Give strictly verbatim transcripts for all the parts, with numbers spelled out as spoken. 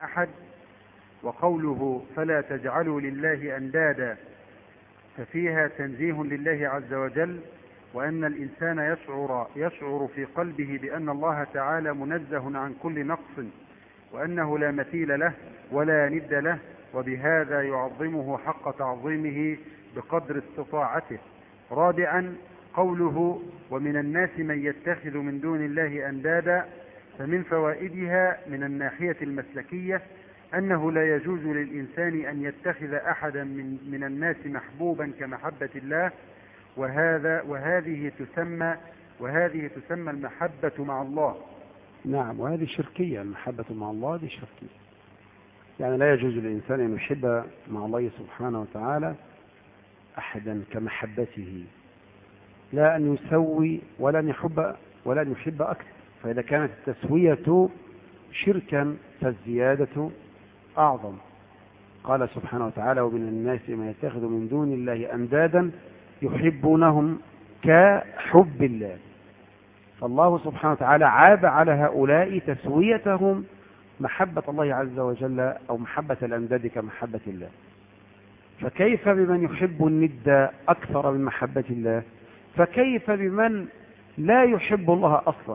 أحد. وقوله فلا تجعلوا لله أندادا ففيها تنزيه لله عز وجل، وأن الإنسان يشعر, يشعر في قلبه بأن الله تعالى منزه عن كل نقص، وأنه لا مثيل له ولا ند له، وبهذا يعظمه حق تعظيمه بقدر استطاعته. رابعا قوله ومن الناس من يتخذ من دون الله أندادا، فمن فوائدها من الناحية المسلكية أنه لا يجوز للإنسان أن يتخذ أحدا من, من الناس محبوبا كمحبة الله، وهذا وهذه تسمى وهذه تسمى المحبة مع الله. نعم، وهذه شركية. المحبة مع الله دي شركية، يعني لا يجوز للإنسان أن يحب مع الله سبحانه وتعالى أحدا كمحبته، لا أن يسوي ولا أن يحب ولا أن يحب أكثر. فإذا كانت التسوية شركا فالزيادة أعظم. قال سبحانه وتعالى ومن الناس من يتخذ من دون الله أندادا يحبونهم كحب الله. فالله سبحانه وتعالى عاب على هؤلاء تسويتهم محبة الله عز وجل أو محبة الأنداد كمحبة الله. فكيف بمن يحب الند أكثر من محبة الله؟ فكيف بمن لا يحب الله أصلا؟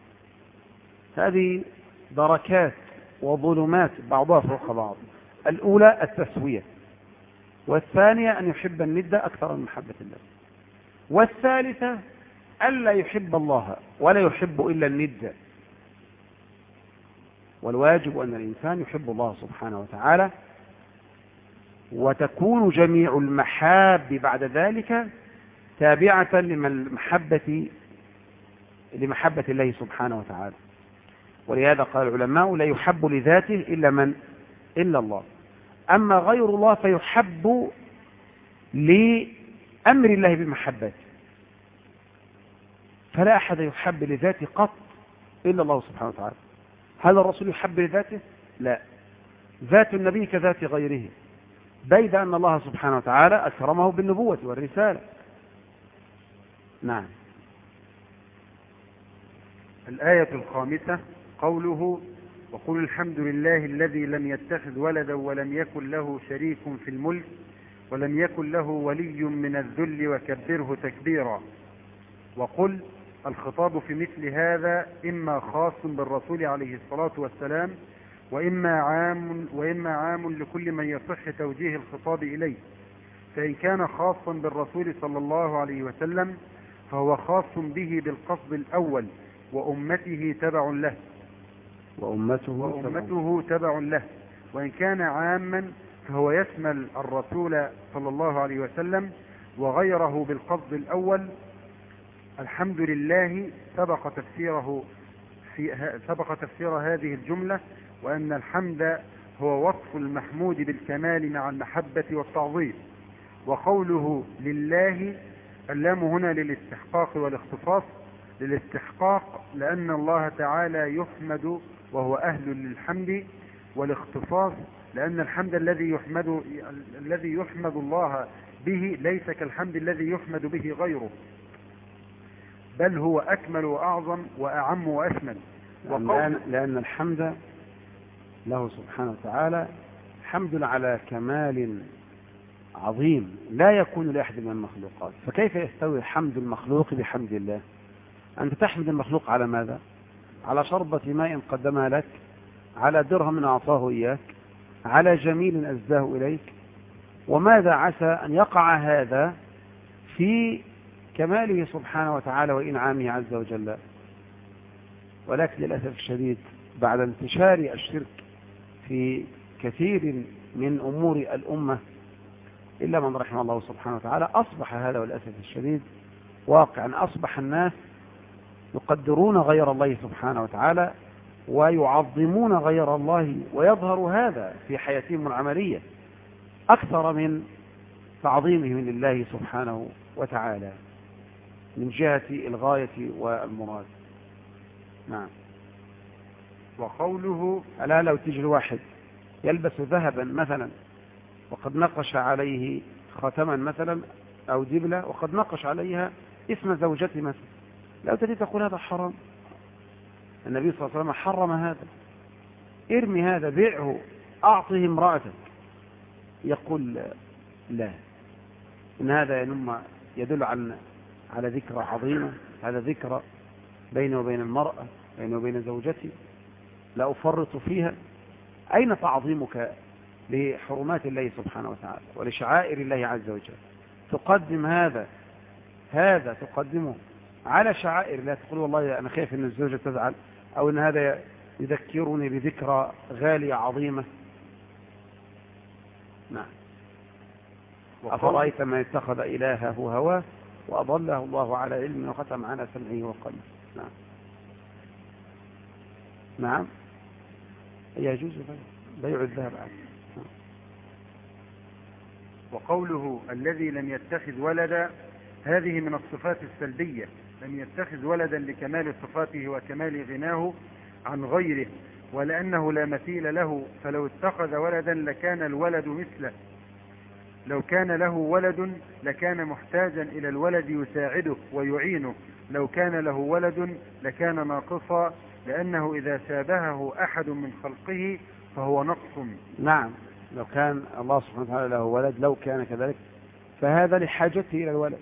هذه دركات وظلمات بعضها فوق بعض. الأولى التسوية، والثانية أن يحب الند أكثر من محبة الله، والثالثة ألا يحب الله ولا يحب إلا الند. والواجب أن الإنسان يحب الله سبحانه وتعالى، وتكون جميع المحاب بعد ذلك تابعة لمحبة لمحبة الله سبحانه وتعالى. ولهذا قال العلماء لا يحب لذاته إلا من إلا الله. أما غير الله فيحب لأمر الله بمحبته، فلا أحد يحب لذاته قط إلا الله سبحانه وتعالى. هل الرسول يحب لذاته؟ لا، ذات النبي كذات غيره، بيد أن الله سبحانه وتعالى أكرمه بالنبوة والرسالة. نعم. الآية الخامسة قوله وقل الحمد لله الذي لم يتخذ ولدا ولم يكن له شريك في الملك ولم يكن له ولي من الذل وكبره تكبيرا. وقل الخطاب في مثل هذا إما خاص بالرسول عليه الصلاة والسلام، وإما عام, وإما عام لكل من يصح توجيه الخطاب إليه. فإن كان خاصا بالرسول صلى الله عليه وسلم فهو خاص به بالقصد الأول، وأمته تبع له وأمته, وأمته تبع له. وإن كان عاما فهو يشمل الرسول صلى الله عليه وسلم وغيره بالقصد الأول. الحمد لله سبق تفسيره في سبق تفسير هذه الجملة، وأن الحمد هو وصف المحمود بالكمال مع المحبة والتعظيم. وقوله لله اللام هنا للاستحقاق والاختصاص. للاستحقاق لأن الله تعالى يحمد وهو أهل للحمد، والاختصاص لأن الحمد الذي يحمد الذي يحمد الله به ليس كالحمد الذي يحمد به غيره، بل هو أكمل وأعظم وأعم وأشمل. لأن, لأن الحمد له سبحانه وتعالى حمد على كمال عظيم لا يكون لأحد من المخلوقات. فكيف يستوي حمد المخلوق بحمد الله؟ أنت تحمد المخلوق على ماذا؟ على شربة ماء قدمها لك، على درهم أعطاه إياك، على جميل أزداه إليك. وماذا عسى أن يقع هذا في كماله سبحانه وتعالى وإنعامه عز وجل؟ ولكن للأسف الشديد بعد انتشار الشرك في كثير من أمور الأمة إلا من رحم الله سبحانه وتعالى، أصبح هذا والأسف الشديد واقعا. أصبح الناس يقدرون غير الله سبحانه وتعالى ويعظمون غير الله، ويظهر هذا في حياتهم العملية أكثر من تعظيمهم لله سبحانه وتعالى من جهة الغاية والمراد. نعم. وقوله ألا لو تجي الواحد يلبس ذهبا مثلا وقد نقش عليه ختما مثلا أو دبلة وقد نقش عليها اسم زوجته مثلا، لو تجي تقول هذا حرام. النبي صلى الله عليه وسلم حرم هذا. ارمي هذا، بيعه، أعطه امرأتك، يقول لا، إن هذا ينم يدل على على ذكرى عظيمة، هذا ذكرى بيني وبين المرأة، بيني وبين زوجتي، لا أفرط فيها. أين تعظيمك لحرمات الله سبحانه وتعالى ولشعائر الله عز وجل؟ تقدم هذا هذا تقدمه على شعائر الله، تقول والله أنا خايف أن الزوجة تزعل، أو أن هذا يذكرني بذكرى غالية عظيمة. نعم. أفرأيت من اتخذ إلهه هواه وأضله الله على علم وختم على سمعه وقلبه. نعم نعم يجوز بيع الذهب عنه. وقوله الذي لم يتخذ ولدا، هذه من الصفات السلبية، لم يتخذ ولدا لكمال صفاته وكمال غناه عن غيره، ولأنه لا مثيل له، فلو اتخذ ولدا لكان الولد مثله، لو كان له ولد لكان محتاجا إلى الولد يساعده ويعينه، لو كان له ولد لكان ناقصا، لأنه إذا شابهه أحد من خلقه فهو نقص. نعم، لو كان الله سبحانه وتعالى له ولد، لو كان كذلك فهذا لحاجته إلى الولد،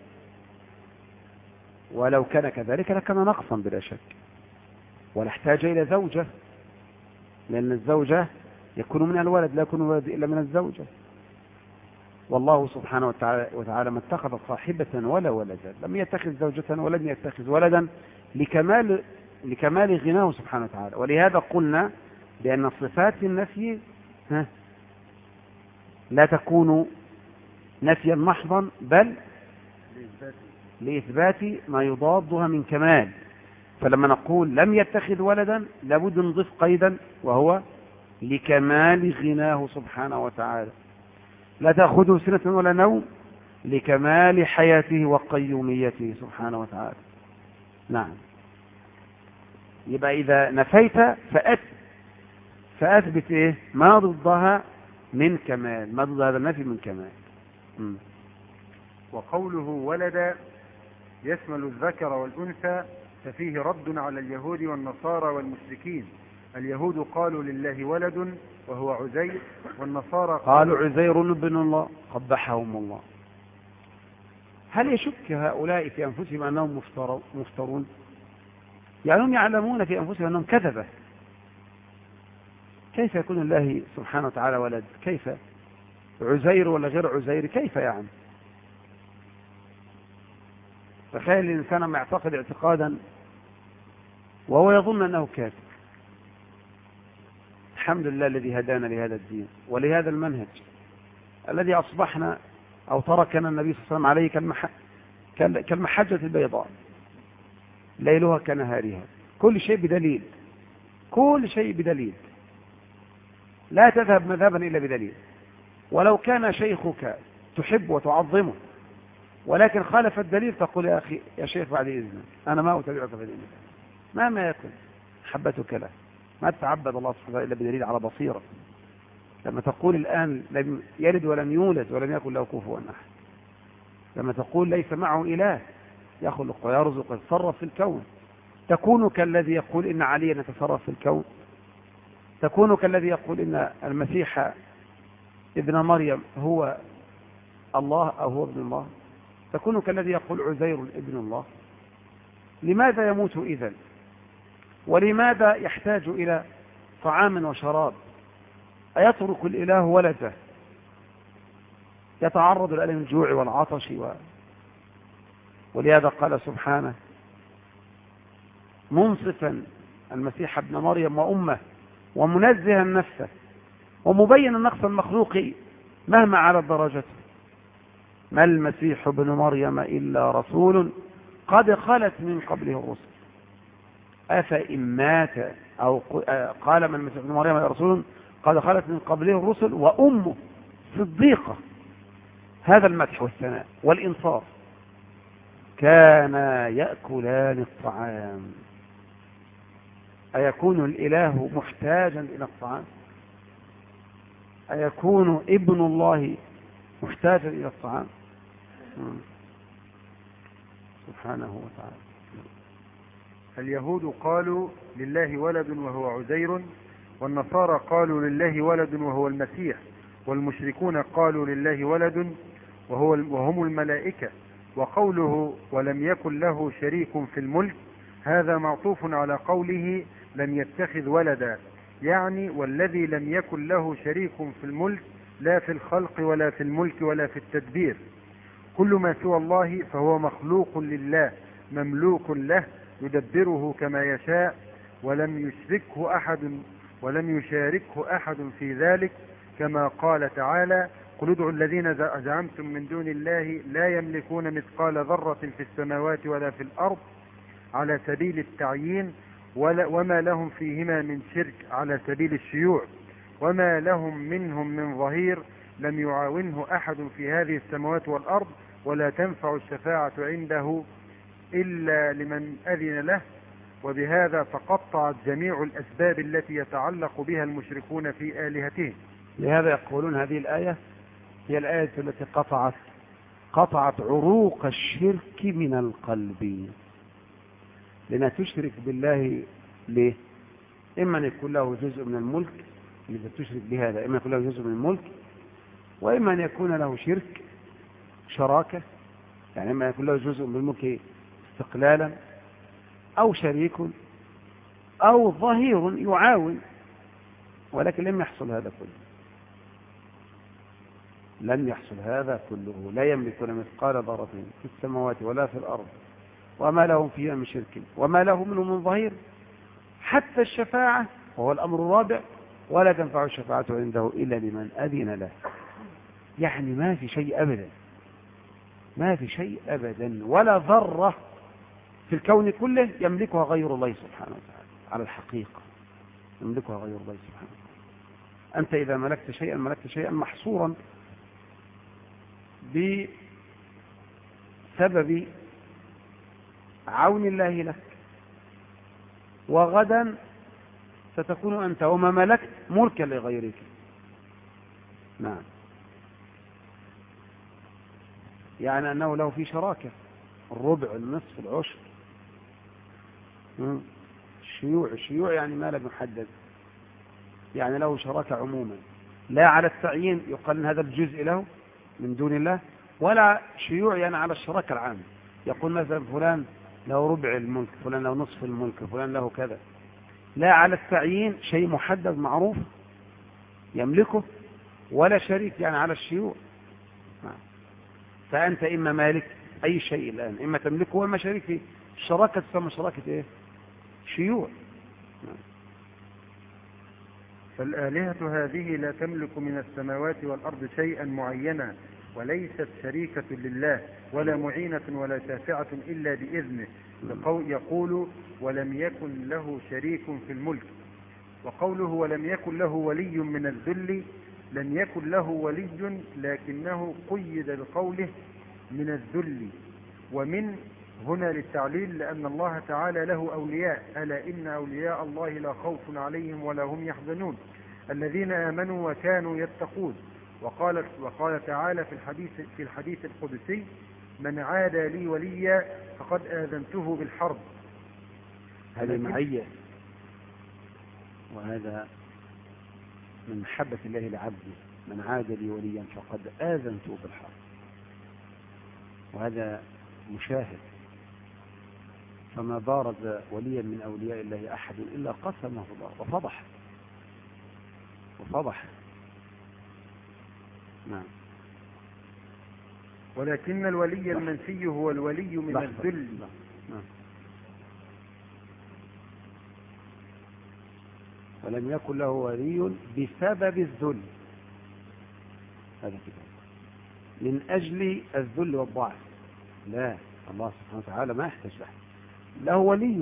ولو كان كذلك لكان نقصا بلا شك، ولاحتاج إلى زوجة، لأن الزوجة يكون من الولد، لا يكون الولد إلا من الزوجة. والله سبحانه وتعالى, وتعالى ما اتخذ صاحبة ولا ولدا، لم يتخذ زوجة ولم يتخذ ولدا لكمال لكمال غناه سبحانه وتعالى. ولهذا قلنا بأن صفات النفي لا تكون نفيا محضا، بل لإثبات ما يضادها من كمال. فلما نقول لم يتخذ ولدا لابد نضيف قيدا، وهو لكمال غناه سبحانه وتعالى، لا تأخذه سنة ولا نوم، لكمال حياته وقيوميته سبحانه وتعالى. نعم. يبقى إذا نفيت فأت فأثبت إيه؟ ما ضدها من كمال، ما ضد هذا النفي من كمال. م. وقوله ولد يشمل الذكر والأنثى، ففيه رد على اليهود والنصارى والمشركين. اليهود قالوا لله ولد وهو عزير، والنصارى قالوا عزير ابن الله قبحهم الله. هل يشك هؤلاء في أنفسهم أنهم مفترون؟ يعني هم يعلمون في أنفسهم أنهم كذبة. كيف يكون الله سبحانه وتعالى ولد؟ كيف عزير ولا غير عزير؟ كيف يعني؟ تخيل الإنسان ما يعتقد اعتقادا وهو يظن أنه كافر. الحمد لله الذي هدانا لهذا الدين ولهذا المنهج الذي أصبحنا أو تركنا النبي صلى الله عليه وسلم عليه كالمحجة البيضاء، ليلها كنهارها، كل شيء بدليل، كل شيء بدليل، لا تذهب مذهبا إلا بدليل. ولو كان شيخك تحب وتعظمه ولكن خالف الدليل، تقول يا أخي يا شيخ بعد إذنك أنا ما أتبعك في دينك، ما ما يكن حبتك له، ما تتعبد الله سبحانه وتعالى إلا بدليل على بصيرة. لما تقول الآن لم يلد ولم يولد ولم يكن له كفوا أحد، لما تقول ليس معه إله يخلق ويرزق ويتصرف في الكون، تكون كالذي يقول إن عليا يتصرف في الكون، تكون كالذي يقول إن المسيح ابن مريم هو الله أو هو ابن الله، تكون كالذي يقول عزير ابن الله. لماذا يموت إذن؟ ولماذا يحتاج إلى طعام وشراب؟ أيترك الإله ولده يتعرض لألم الجوع والعطش و... ولهذا قال سبحانه منصفا المسيح ابن مريم وأمه ومنزها نفسه ومبين النقص المخلوقي مهما على درجته، ما المسيح ابن مريم إلا رسول قد خلت من قبله الرسل أفإن مات أو قال ما المسيح ابن مريم إلا رسول قد خلت من قبله الرسل وأمه صديقة. هذا المدح والثناء والإنصاف. كانا يأكلان الطعام. أيكون الإله محتاجا إلى الطعام؟ أيكون ابن الله محتاجا إلى الطعام؟ سبحانه وتعالى. اليهود قالوا لله ولد وهو عزير، والنصارى قالوا لله ولد وهو المسيح، والمشركون قالوا لله ولد وهو وهم الملائكة. وقوله ولم يكن له شريك في الملك هذا معطوف على قوله لم يتخذ ولدا، يعني والذي لم يكن له شريك في الملك لا في الخلق ولا في الملك ولا في التدبير. كل ما سوى الله فهو مخلوق لله مملوك له يدبره كما يشاء، ولم يشركه أحد ولم يشاركه أحد في ذلك، كما قال تعالى قل ادعوا الذين زعمتم من دون الله لا يملكون مثقال ذرة في السماوات ولا في الأرض على سبيل التعيين، وما لهم فيهما من شرك على سبيل الشيوع، وما لهم منهم من ظهير لم يعاونه أحد في هذه السماوات والأرض، ولا تنفع الشفاعة عنده إلا لمن أذن له. وبهذا تقطعت جميع الأسباب التي يتعلق بها المشركون في آلهتهم. لهذا يقولون هذه الآية هي الآية التي قطعت قطعت عروق الشرك من القلب، لأنها تشرك بالله. ليه؟ إما أن يكون له جزء من الملك، إذا تشرك بهذا إما يكون له جزء من الملك، وإما أن يكون له شرك شراكة، يعني إما يكون له جزء من الملك استقلالا، أو شريك، أو ظهير يعاون، ولكن لم يحصل هذا كله. لم يحصل هذا كله. لا يملكون مثقال ذرة في السماوات ولا في الأرض، وما لهم فيها من شرك، وما له منه من ظهير، حتى الشفاعة وهو الأمر الرابع ولا تنفع الشفاعة عنده إلا لمن أذن له. يعني ما في شيء أبدا، ما في شيء أبدا ولا ذرة في الكون كله يملكها غير الله سبحانه وتعالى. على الحقيقة يملكها غير الله سبحانه وتعالى. أنت إذا ملكت شيئا ملكت شيئا محصورا بسبب عون الله لك، وغدا ستكون أنت وما ملكت ملكا لغيرك. نعم، يعني أنه له في شراكة، الربع، النصف، العشر، الشيوع. الشيوع يعني ما لم يحدد، يعني له شراكة عموما، لا على التعيين يقال ان هذا الجزء له من دون الله، ولا شيوع يعني على الشراكة العامة، يقول مثلا فلان له ربع الملك، فلان له نصف الملك، فلان له كذا. لا على التعيين شيء محدد معروف يملكه، ولا شريك يعني على الشيوع. فأنت إما مالك أي شيء الآن، إما تملكه وإما شريك فيه. الشراكة تسمى شراكة إيه؟ شيوع. فالآلهة هذه لا تملك من السماوات والأرض شيئا معينا، وليست شريكة لله ولا معينة ولا شافعة إلا بإذنه. يقول ولم يكن له شريك في الملك. وقوله ولم يكن له ولي من الذل، لم يكن له ولي لكنه قيد بقوله من الذل، ومن هنا للتعليل، لأن الله تعالى له أولياء، ألا إن أولياء الله لا خوف عليهم ولا هم يحزنون الذين آمنوا وكانوا يتقون. وقال, وقال تعالى في الحديث, في الحديث القدسي من عادى لي وليا فقد آذنته بالحرب. هذا معية، وهذا من محبة الله لعبده. من عاد لي وليا فقد آذنته بالحرب، وهذا مشاهد. فما بارز وليا من أولياء الله أحد إلا قسمه الله وفضح وفضح نعم. ولكن الولي المنفي هو الولي من الذل. نعم. ولم يكن له ولي بسبب الذل، هذا كده من أجل الذل والضعف. لا، الله سبحانه وتعالى ما يحتاج له. له ولي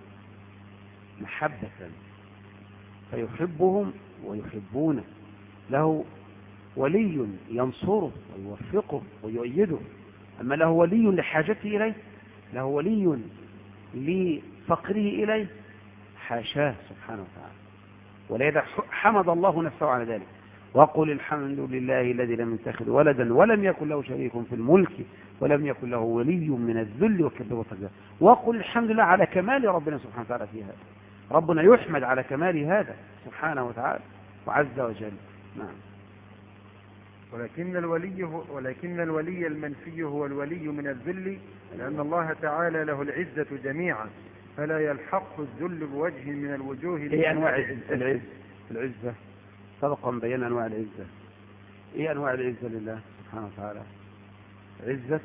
محبة فيحبهم ويحبونه، له ولي ينصره ويوفقه ويؤيده. أما له ولي لحاجته إليه، له ولي لفقره إليه، حاشاه سبحانه وتعالى. ولذا حمد الله نفسه على ذلك، وقل الحمد لله الذي لم يتخذ ولدا ولم يكن له شريك في الملك ولم يكن له ولي من الذل وكبره وتكبيره. وقل الحمد لله على كمال ربنا سبحانه وتعالى في هذا. ربنا يحمد على كمال هذا سبحانه وتعالى وعز وجل. نعم. ولكن الولي ولكن الولي المنفي هو الولي من الذل، لأن الله تعالى له العزة جميعا، فلا يلحق الذل بوجه من الوجوه. ايه انواع العزة؟ العزة سبق ان بينا انواع العزة. ايه انواع العزة لله سبحانه وتعالى؟ عزة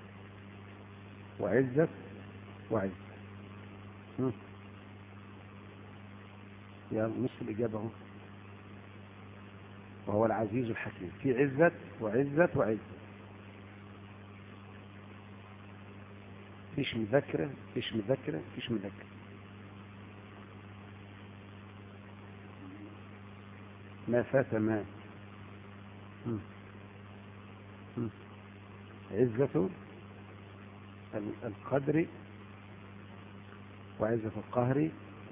وعزة وعزة. يا نص الإجابة هو وهو العزيز الحكيم. في عزة وعزة وعزة. فيش مذكرة فيش مذكرة فيش مذكرة. ما فات ما عزة القدر وعزة القهر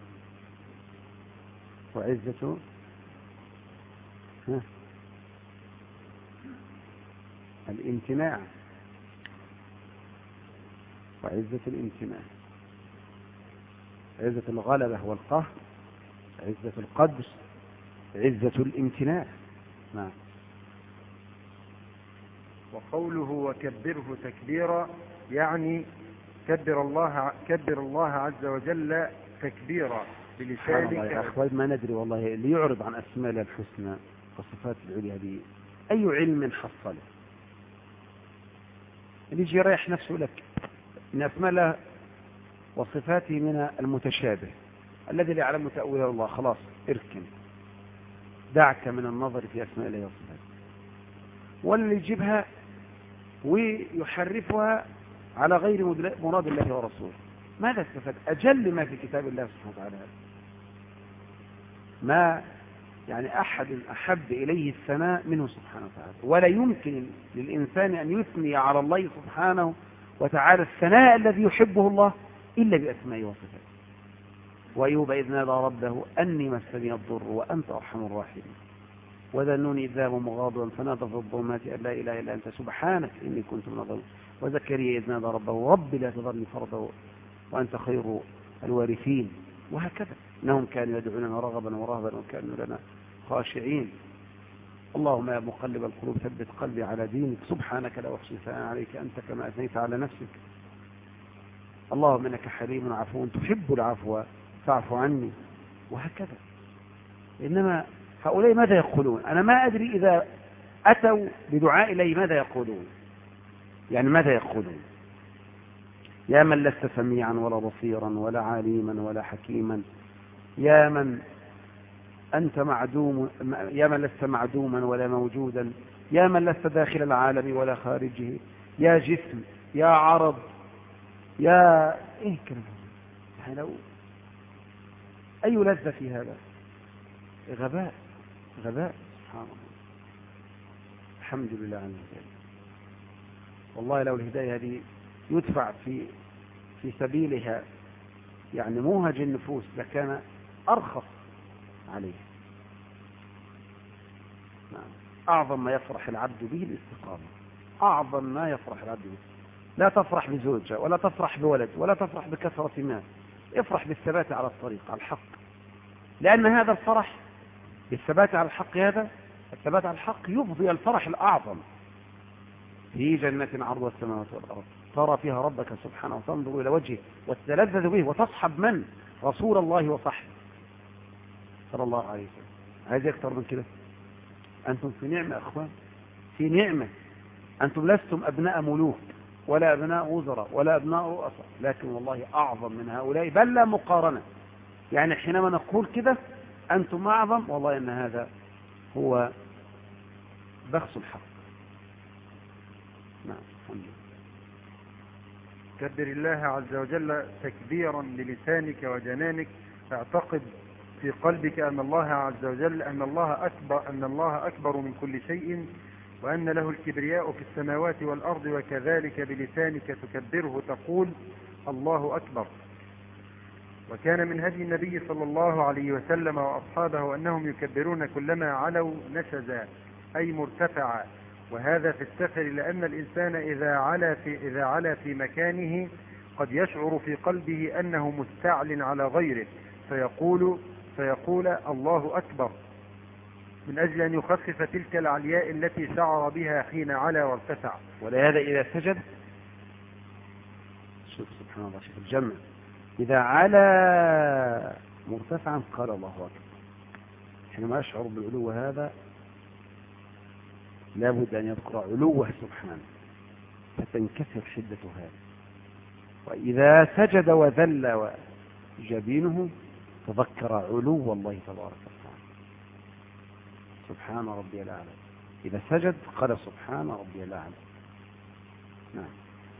وعزة الامتناع وعزة الامتناع. عزة الغلبة والقهر، عزة القدر، عزة الامتناع. نعم. وقوله وكبره تكبيرا يعني كبر الله كبر الله عز وجل تكبيرا بلسانك. يا أخوان ما ندري والله اللي يعرض عن أسماء الله الحسنى والصفات العليا دي أي علم حصله؟ اللي يجي يريح نفسه لك من أسماء الله وصفاته من المتشابه الذي لا يعلم تأويله الله، خلاص اركن، دعك من النظر في أسماء الله وصفاته. واللي يجيبها ويحرفها على غير مراد الله ورسوله، ماذا استفاد؟ أجل ما في كتاب الله سبحانه وتعالى ما يعني أحد أحب إليه الثناء منه سبحانه وتعالى، ولا يمكن للإنسان أن يثني على الله سبحانه وتعالى الثناء الذي يحبه الله إلا بأسمائه وصفاته. وأيوب إذ نادى ربه أني مسني الضر وأنت أرحم الراحمين وذا النون إذ ذهب مغاضبا فنادى في الظلمات أن لا إله إلا أنت سبحانك إني كنت من الظالمين وزكريا إذ نادى ربه رب لا تذرني فردا وأنت خير الوارثين. وهكذا إنهم كانوا يدعوننا رغبا ورهبا وكانوا لنا خاشعين. اللهم يا مقلب القلوب ثبت قلبي على دينك سبحانك لا أحصي ثناء عليك أنت كما أثنيت على نفسك. اللهم إنك حليم عفو تحب العفو فاعف عني. وهكذا. إنما هؤلاء ماذا يقولون؟ أنا ما أدري إذا أتوا بدعاء إلي ماذا يقولون، يعني ماذا يقولون؟ يا من لست سميعا ولا بصيرا ولا عليما ولا حكيما، يا من أنت معدوم، يا من لست معدوما ولا موجودا، يا من لست داخل العالم ولا خارجه، يا جسم، يا عرض، يا إيه كلام يعني لو أي لذة في هذا؟ غباء غباء سبحان الله. الحمد لله على الهداية. والله لو الهداية هذه يدفع في في سبيلها يعني موهج النفوس لكان أرخص عليه. نعم. أعظم ما يفرح العبد به الاستقامة، أعظم ما يفرح العبد به. لا تفرح بزوجة ولا تفرح بولد ولا تفرح بكثرة مال، افرح بالثبات على الطريق على الحق، لأن هذا الفرح بالثبات على الحق، هذا الثبات على الحق يفضي الفرح الأعظم في جنة عرضها السماوات والأرض ترى فيها ربك سبحانه وتنظر إلى وجهه وتتلذذ به وتصحب من؟ رسول الله وصحبه صلى الله عليه وسلم. عايز أكثر من كده؟ أنتم في نعمة يا أخوان، في نعمة. أنتم لستم أبناء ملوك ولا أبناء وزراء ولا أبناء رؤساء، لكن والله أعظم من هؤلاء بل لا مقارنة. يعني حينما نقول كده أنتم أعظم، والله أن هذا هو بخس الحق. نعم. الحمد لله. كبر الله عز وجل تكبيرا للسانك وجنانك، اعتقد في قلبك أن الله عز وجل أن الله أكبر أن الله أكبر من كل شيء، وأن له الكبرياء في السماوات والأرض، وكذلك بلسانك تكبره تقول الله أكبر. وكان من هدي النبي صلى الله عليه وسلم وأصحابه أنهم يكبرون كلما علوا نشزا أي مرتفعا، وهذا في السفر، لأن الإنسان إذا علا في, إذا علا في مكانه قد يشعر في قلبه أنه مستعل على غيره، فيقول, فيقول الله أكبر، من أجل أن يخفف تلك العلياء التي شعر بها حين علا وارتفع. ولهذا إذا سجد، شوف سبحان الله، شوف الجمع، إذا علا مرتفعا قال الله أكبر. حينما يشعر بالعلو هذا لابد أن يذكر علوه سبحانه فتنكسر شدة هذا. وإذا سجد وذل جبينه تذكر علو الله تبارك وتعالى، سبحان ربي الأعلى. إذا سجد قال سبحان ربي الأعلى. نعم.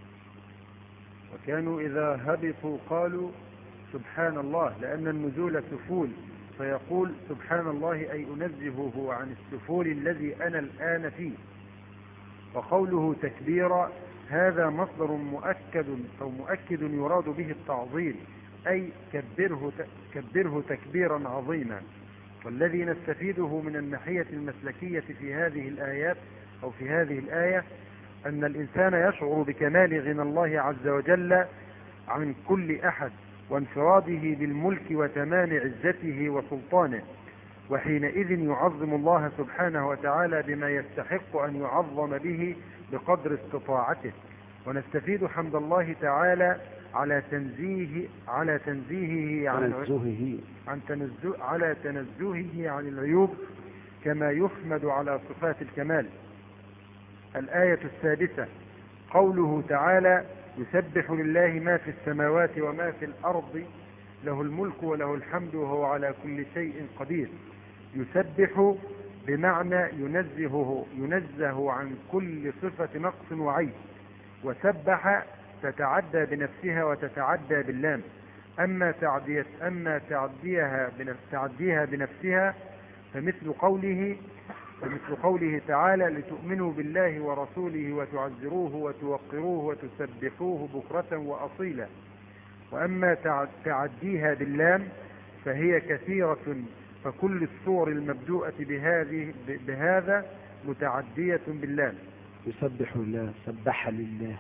وكانوا إذا هبطوا قالوا سبحان الله، لأن النزول سفول، فيقول سبحان الله أي أنزهه عن السفول الذي أنا الآن فيه. وقوله تكبيرا هذا مصدر مؤكد أو مؤكد يراد به التعظيم، أي كبره, كبره تكبيرا عظيما. والذي نستفيده من الناحية المسلكية في هذه الآيات أو في هذه الآية أن الإنسان يشعر بكمال غنى الله عز وجل عن كل أحد، وانفراده بالملك وتمام عزته وسلطانه، وحينئذ يعظم الله سبحانه وتعالى بما يستحق أن يعظم به بقدر استطاعته. ونستفيد حمد الله تعالى على تنزيه على تنزيهه عن تنزهه عن تنزه على تنزهه عن العيوب، كما يحمد على صفات الكمال. الآية السادسة قوله تعالى يسبح لله ما في السماوات وما في الأرض له الملك وله الحمد وهو على كل شيء قدير. يسبح بمعنى ينزهه ينزه عن كل صفة نقص وعيب. وسبح تتعدى بنفسها وتتعدى باللام. أما تعدية أما تعديها تعديها بنفسها فمثل قوله فمثل قوله تعالى لتؤمنوا بالله ورسوله وتعزروه وتوقروه وتسبحوه بكرة وأصيلا. وأما تعديها باللام فهي كثيرة، فكل الصور المبدوءة بهذه بهذا متعدية باللام. يسبح لله، سبح لله.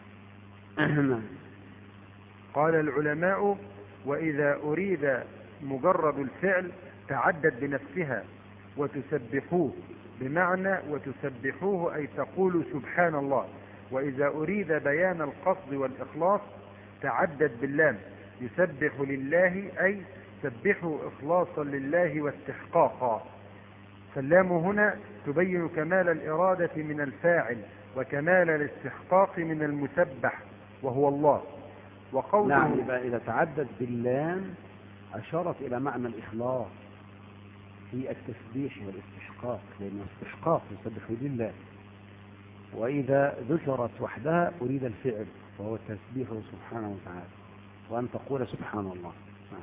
قال العلماء وإذا أريد مجرد الفعل تعدد بنفسها، وتسبحوه بمعنى وتسبحوه أي تقول سبحان الله. وإذا أريد بيان القصد والإخلاص تعدد باللام، يسبح لله أي سبحوا إخلاصا لله واستحقاقا. فاللام هنا تبين كمال الإرادة من الفاعل وكمال الاستحقاق من المسبح وهو الله. وقوله نعم، إذا تعدد باللام أشارت إلى معنى الإخلاص في التسبيح والاستحقاق، لأنه استحقاق يسبح لله. وإذا ذكرت وحدها أريد الفعل وهو التسبيح سبحانه وتعالى، وأن تقول سبحان الله. نعم.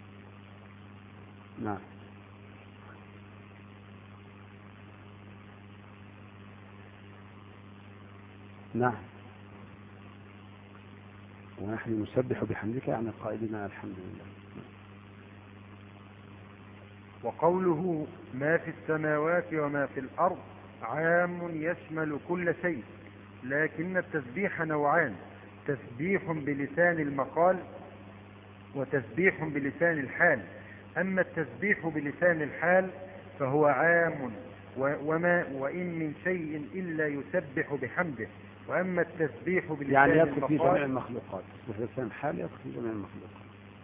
نعم. نعم. ونحن نسبح بحمدك عن قائلنا الحمد لله. وقوله ما في السماوات وما في الأرض عام يشمل كل شيء، لكن التسبيح نوعان: تسبيح بلسان المقال وتسبيح بلسان الحال. أما التسبيح بلسان الحال فهو عام وما وإن من شيء إلا يسبح بحمده. وأما التسبيح بلسان يعني يدخل في المقال جميع المخلوقات، بلسان الحال يدخل في جميع المخلوقات.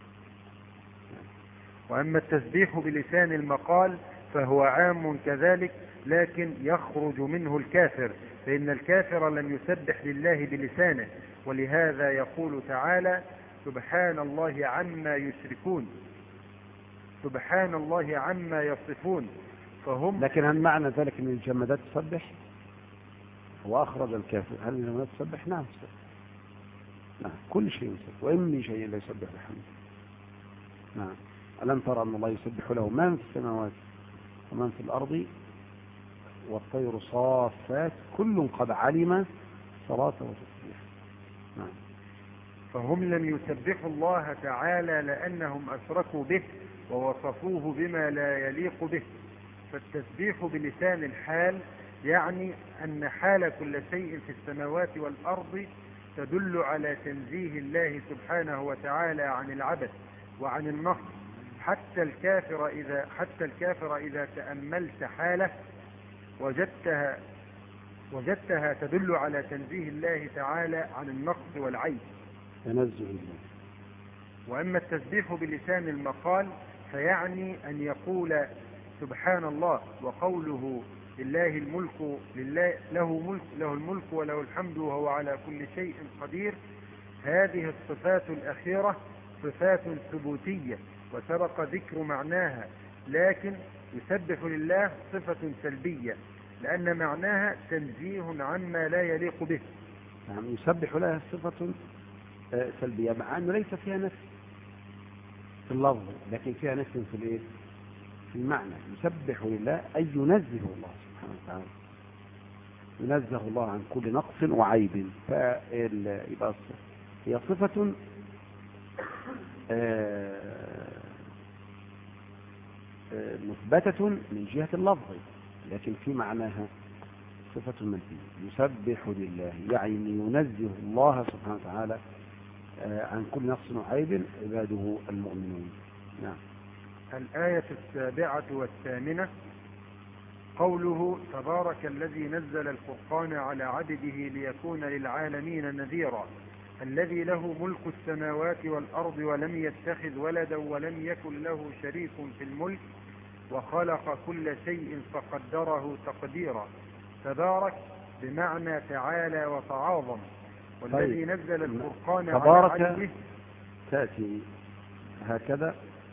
وأما التسبيح بلسان المقال فهو عام كذلك، لكن يخرج منه الكافر، فإن الكافر لم يسبح لله بلسانه. ولهذا يقول تعالى سبحان الله عما يشركون، سبحان الله عما يصفون. فهم لكن هل معنى ذلك أن الجمادات تسبح؟ هو أخرج الكافر، هل الجمادات تسبح؟ نعم تسبح. نعم، كل شيء يسبح، وإن من شيء لا يسبح بحمده. نعم. ألم ترى أن الله يسبح له من في السماوات ومن في الأرض والطير صافات كل قد علم صلاته وتسبيحه. نعم. فهم لم يسبحوا الله تعالى لأنهم أشركوا به ووصفوه بما لا يليق به. فالتسبيح بلسان الحال يعني أن حال كل شيء في السماوات والأرض تدل على تنزيه الله سبحانه وتعالى عن العبث وعن النقص، حتى الكافر إذا حتى الكافر إذا تأملت حاله وجدتها وجدتها تدل على تنزيه الله تعالى عن النقص والعيب. تنزه الله. وأما التسبيح بلسان المقال فيعني أن يقول سبحان الله، وقوله لله الملك لله له ملك له الملك وله الحمد وهو على كل شيء قدير. هذه الصفات الأخيرة صفات ثبوتية وسبق ذكر معناها، لكن يسبح لله صفة سلبية لأن معناها تنزيه عما لا يليق به. يعني يسبح لها صفة سلبية مع أنه ليس فيها نفس في اللفظ، لكن فيها نفس في الايه؟ في المعنى. يسبح لله أي ينزه الله سبحانه وتعالى، ينزه الله عن كل نقص وعيب. فيبقى هي صفة مثبتة من جهة اللفظ، لكن في معناها صفة منفية. يسبح لله يعني ينزه الله سبحانه وتعالى عن كل نقص وعيب عباده المؤمنون. نعم. الآية السابعة والثامنة قوله تبارك الذي نزل الفرقان على عبده ليكون للعالمين نذيرا، الذي له ملك السماوات والأرض ولم يتخذ ولدا ولم يكن له شريك في الملك وخلق كل شيء فقدره تقديرا. تبارك بمعنى تعالى وتعاظم. والذي طيب. نزل الفرقان تبارك على عبده تأتي هكذا،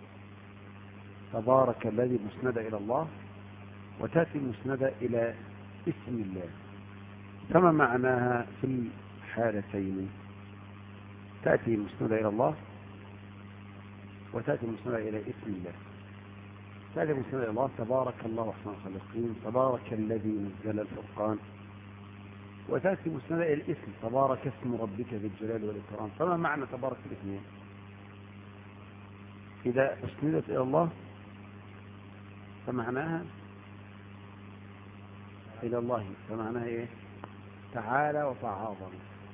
تبارك الذي مسندة إلى الله، وتأتي مسندة إلى اسم الله. فما معناها في الحالتين؟ تأتي مسندة إلى الله وتأتي مسندة إلى اسم الله. تأتي مسندة إلى الله تبارك الله أحسن الخالقين، تبارك الذي نزل الفرقان، وتأتي مسندة إلى الاسم تبارك اسم ربك ذي الجلال والإكرام. فما معنى تبارك الاثنين؟ إذا أسندت إلى الله فمعناها إلى الله، فمعناها إيه؟ تعالى وتعاظم.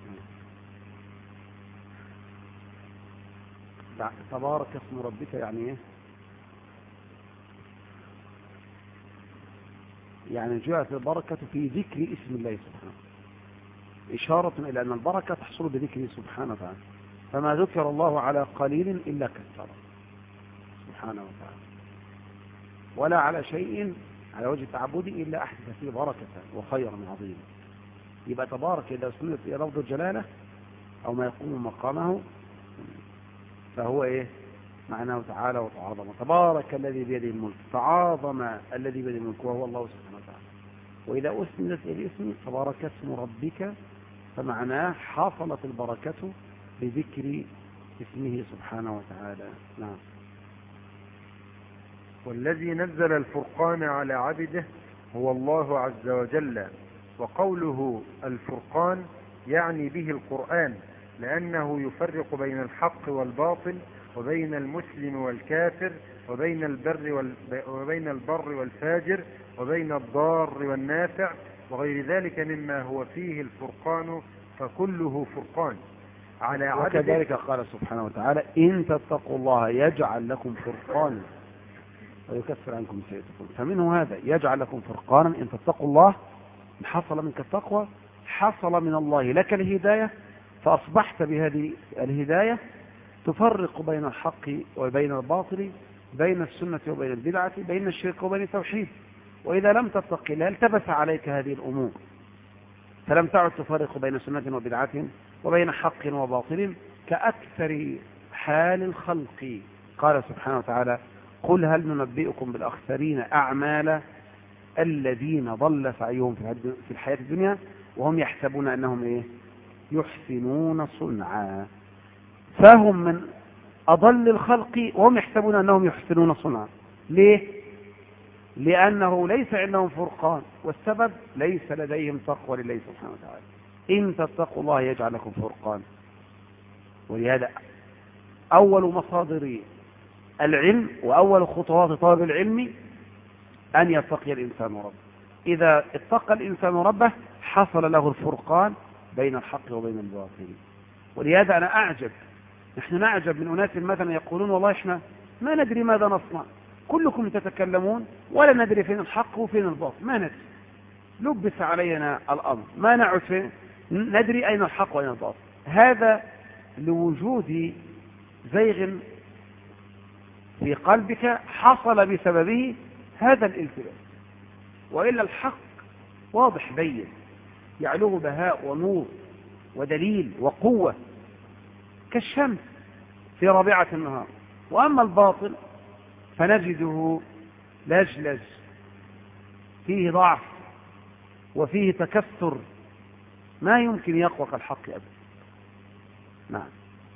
تبارك اسم ربك يعني إيه؟ يعني جاءت البركة في ذكر اسم الله سبحانه، إشارة إلى أن البركة تحصل بذكره سبحانه وتعالى. فما ذكر الله على قليل إلا كثره سبحانه وتعالى، ولا على شيء على وجه التعبد إلا أحدث فيه بركة وخيرا عظيما. يبقى تبارك إذا سنت إلى لفظ الجلالة أو ما يقوم مقامه فهو إيه؟ معناه تعالى وتعاظم. تبارك الذي بيده الملك، تعاظم الذي بيده الملك وهو الله سبحانه وتعالى. وإذا أسندت إلى الاسم تبارك اسم ربك فمعناه حصلت البركة بذكر اسمه سبحانه وتعالى. نعم. والذي نزل الفرقان على عبده هو الله عز وجل. وقوله الفرقان يعني به القرآن، لأنه يفرق بين الحق والباطل وبين المسلم والكافر وبين البر وال... وبين البر والفاجر وبين الضار والنافع وغير ذلك مما هو فيه الفرقان، فكله فرقان على عبده. وكذلك قال سبحانه وتعالى إن تتقوا الله يجعل لكم فرقانا ويكفر عنكم سيئاتكم. فمنه هذا يجعل لكم فرقانا، إن تتقوا الله حصل منك التقوى، حصل من الله لك الهداية، فأصبحت بهذه الهداية تفرق بين الحق وبين الباطل، بين السنة وبين البدعة، بين الشرك وبين التوحيد. وإذا لم تتق الله التبس عليك هذه الأمور، فلم تعد تفرق بين سنة وبدعة وبين حق وباطل كأكثر حال الخلق. قال سبحانه وتعالى قل هل ننبئكم بالأخسرين أعمالا الذين ضل سعيهم في الحياة الدنيا وهم يحسبون أنهم إيه؟ يحسنون صنعا. فهم من أضل الخلق وهم يحسبون أنهم يحسنون صنعا. ليه؟ لأنه ليس عندهم فرقان، والسبب ليس لديهم تقوى لله سبحانه وتعالى. إن تتقوا الله يجعل لكم فرقان. ولهذا أول مصادر العلم وأول خطوات طالب العلم أن يتقي الإنسان ربه. إذا اتقى الإنسان ربه حصل له الفرقان بين الحق وبين الباطل. ولهذا أنا أعجب، نحن نعجب من أناس مثلا يقولون والله إحنا ما ندري ماذا نصنع، كلكم تتكلمون ولا ندري فين الحق وفين الباطل، ما ندري، لبس علينا الأمر، ما نعد فين ندري أين الحق وأين الباطل. هذا لوجود زيغ في قلبك حصل بسببه هذا الالتباس، وإلا الحق واضح بين، يعلوه بهاء ونور ودليل وقوة كالشمس في ربيعة النهار. وأما الباطل فنجده لجلج، فيه ضعف وفيه تكثر، ما يمكن يقوى كالحق أبدا. نعم.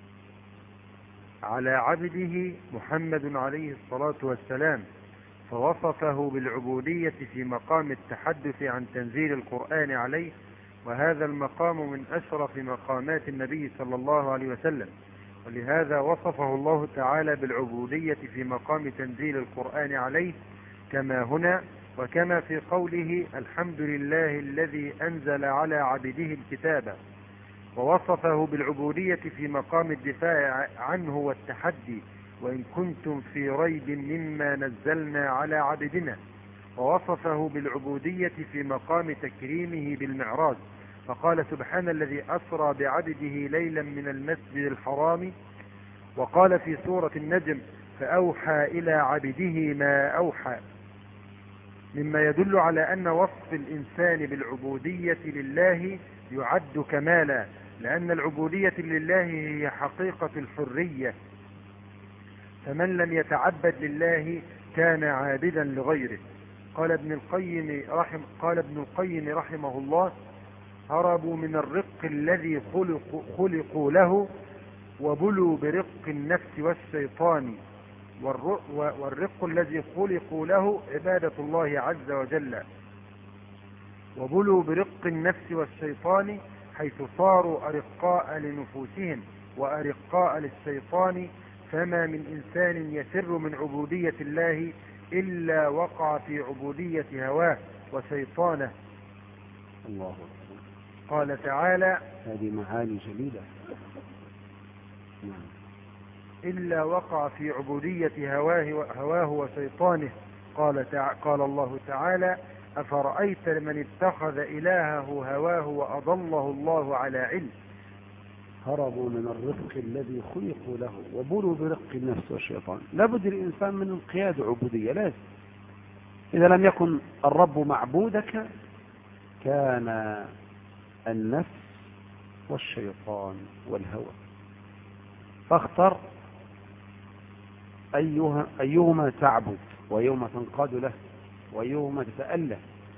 على عبده محمد عليه الصلاة والسلام، فوصفه بالعبودية في مقام التحدث عن تنزيل القرآن عليه، وهذا المقام من أشرف مقامات النبي صلى الله عليه وسلم، ولهذا وصفه الله تعالى بالعبودية في مقام تنزيل القرآن عليه كما هنا، وكما في قوله الحمد لله الذي أنزل على عبده الكتاب، ووصفه بالعبودية في مقام الدفاع عنه والتحدي وإن كنتم في ريب مما نزلنا على عبدنا، ووصفه بالعبودية في مقام تكريمه بالمعراج، فقال سبحان الذي أسرى بعبده ليلا من المسجد الحرام، وقال في سورة النجم فأوحى إلى عبده ما أوحى، مما يدل على أن وصف الإنسان بالعبودية لله يعد كمالا، لأن العبودية لله هي حقيقة الحرية، فمن لم يتعبد لله كان عابدا لغيره. قال ابن القيم رحم قال ابن القيم رحمه الله هربوا من الرق الذي خلق خلقوا له وبلوا برق النفس والشيطان، والرق الذي خلقوا له عبادة الله عز وجل، وبلوا برق النفس والشيطان حيث صاروا أرقاء لنفوسهم وأرقاء للشيطان، فما من إنسان يفر من عبودية الله إلا وقع في عبودية هواه وشيطانه. الله أكبر. قال تعالى هذه معاني جميلة. نعم. إلا وقع في عبودية هواه, هواه وشيطانه. قال, تع... قال الله تعالى أفرأيت من اتخذ إلهه هواه وأضله الله على علم. هربوا من الرق الذي خلقوا له وبلوا برق النفس والشيطان. لابد الإنسان من انقياد عبودية، لازم. إذا لم يكن الرب معبودك كان النفس والشيطان والهوى، فاختر أيها أيهما تعبد ويوم تنقاد له ويوم تتأله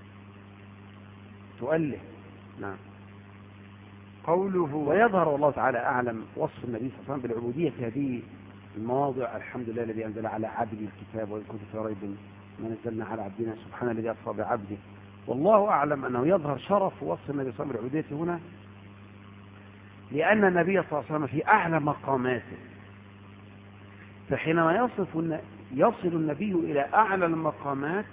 تؤله. نعم. قوله ويظهر والله تعالى أعلم وصف النبي صلى الله عليه وسلم بالعبودية في هذه المواضع. الحمد لله الذي أنزل على عبده الكتاب وإن كنت في ريب ما نزلنا على عبدنا، سبحان الذي أسرى بعبده. والله أعلم أنه يظهر شرف وصف النبي صلى الله عليه وسلم بالعبودية هنا، لأن النبي صلى الله عليه وسلم في أعلى مقاماته، فحينما يصف يصل النبي إلى أعلى المقامات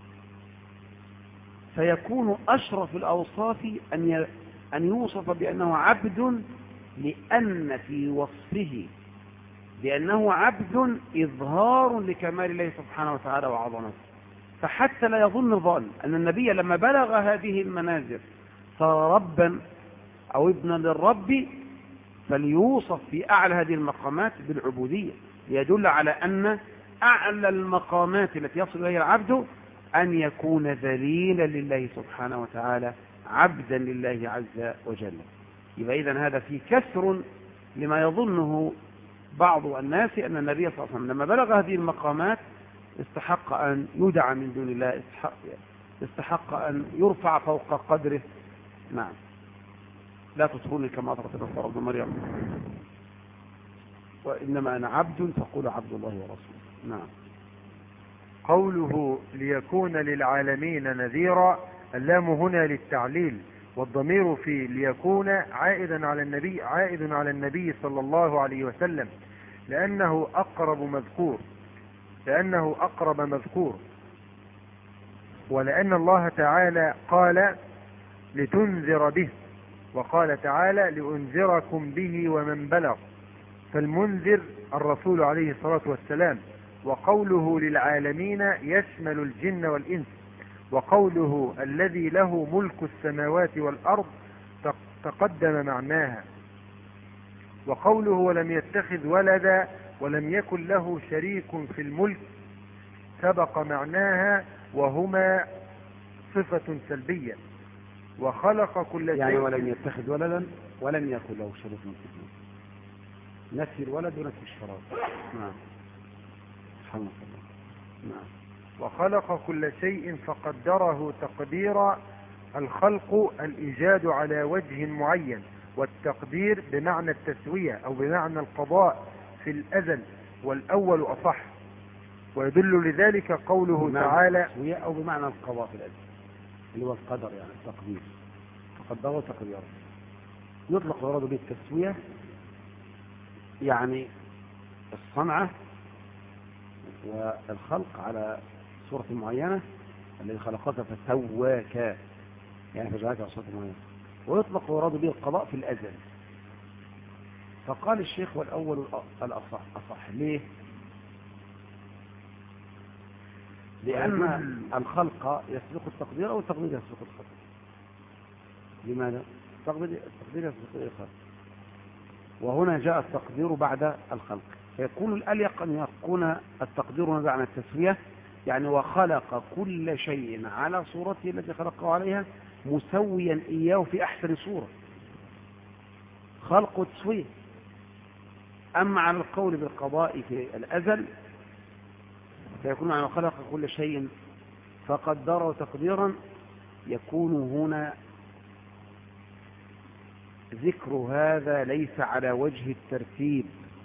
فيكون أشرف الأوصاف أن أن يوصف بأنه عبد، لأن في وصفه بأنه عبد إظهار لكمال الله سبحانه وتعالى وعظمته. فحتى لا يظن الظالم أن النبي لما بلغ هذه المنازل صار ربا أو ابنا للرب، فليوصف في أعلى هذه المقامات بالعبودية، ليدل على أن أعلى المقامات التي يصل إليها العبد أن يكون ذليلا لله سبحانه وتعالى، عبدا لله عز وجل. يبقى إذن هذا في كسر لما يظنه بعض الناس أن النبي صلى الله عليه وسلم لما بلغ هذه المقامات استحق أن يدعى من دون الله، استحق, استحق أن يرفع فوق قدره. نعم. لا تطروني كما أطرت النصارى ابن مريم، وإنما أنا عبد فقولوا عبد الله ورسوله. نعم. قوله ليكون للعالمين نذيرا، اللام هنا للتعليل، والضمير في ليكون عائد على النبي عائد على النبي صلى الله عليه وسلم، لأنه أقرب مذكور لأنه أقرب مذكور ولأن الله تعالى قال لتنذر به، وقال تعالى لأنذركم به ومن بلغ، فالمنذر الرسول عليه الصلاة والسلام، وقوله للعالمين يشمل الجن والإنس. وقوله الذي له ملك السماوات والأرض تقدم معناها. وقوله ولم يتخذ ولدا ولم يكن له شريك في الملك سبق معناها، وهما صفة سلبية. وخلق كل شيء، يعني ولم يتخذ ولدا ولم يكن له شريك في الملك، نفي الولد ونفي الشراك. نعم سبحان الله. نعم. وخلق كل شيء فقدره تقديرا. الخلق الإيجاد على وجه معين، والتقدير بمعنى التسوية أو بمعنى القضاء في الأزل، والأول أصح. ويدل لذلك قوله تعالى التسوية أو بمعنى القضاء في الأزل اللي هو القدر، يعني التقدير، فقدره تقديرا. يطلق يراد به التسوية يعني الصنعة والخلق على صورة معينة، الذي خلقك فسواك يعني فجعلك على صورة معينة. ويطلق يراد به القضاء في الأزل. فقال الشيخ والأول الأصح. أصح ليه؟ لأن الخلق يسبق التقدير أو التقدير يسبق الخلق. لماذا؟ التقدير يسبق الخلق، وهنا جاء التقدير بعد الخلق، فيكون الأليق أن يكون التقدير معنى التسوية، يعني وخلق كل شيء على صورته التي خلقه عليها مسويا إياه في أحسن صورة، خلق وتسوية. أما على القول بالقضاء في الأزل فيكون معنى خلق كل شيء فقدره تقديرا، يكون هنا ذكر هذا ليس على وجه الترتيب،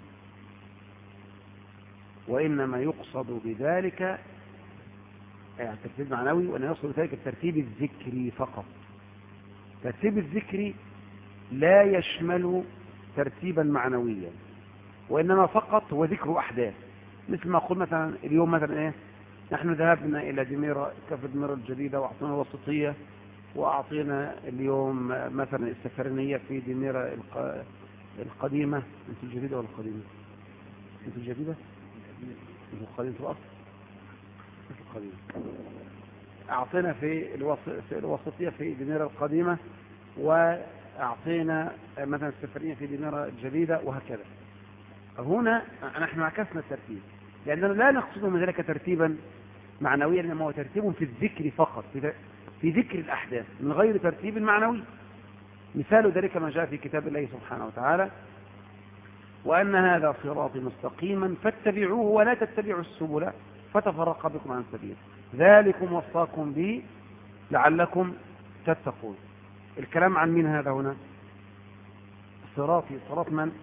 وإنما يقصد بذلك يعني الترتيب المعنوي، وأن يقصد بذلك الترتيب الذكري فقط. الترتيب الذكري لا يشمل ترتيبا معنويا، وإنما فقط هو ذكر أحداث. مثل ما أقول مثلا اليوم مثلا إيه، نحن ذهبنا إلى دميرة كفر دميرة الجديدة وأعطينا الوسطية، وأعطينا اليوم مثلا السفرنية في دميرة القديمة. أنت الجديدة ولا القديمة؟ أنت الجديدة؟ أنت القديمة في الأصل؟ في القديمة. أعطينا في الوسطية في دميرة القديمة، وأعطينا مثلا السفرنية في دميرة الجديدة، وهكذا. هنا نحن عكسنا الترتيب، لأننا لا نقصد من ذلك ترتيبا معنويا، إنما هو ترتيب في الذكر فقط، في ذكر الأحداث من غير ترتيب معنوي. مثال ذلك ما جاء في كتاب الله سبحانه وتعالى: وأن هذا صراطي مستقيما فاتبعوه ولا تتبعوا السبل فتفرق بكم عن سبيله ذلكم وصاكم به لعلكم تتقون. الكلام عن من هذا هنا؟ صراطي، صراط من؟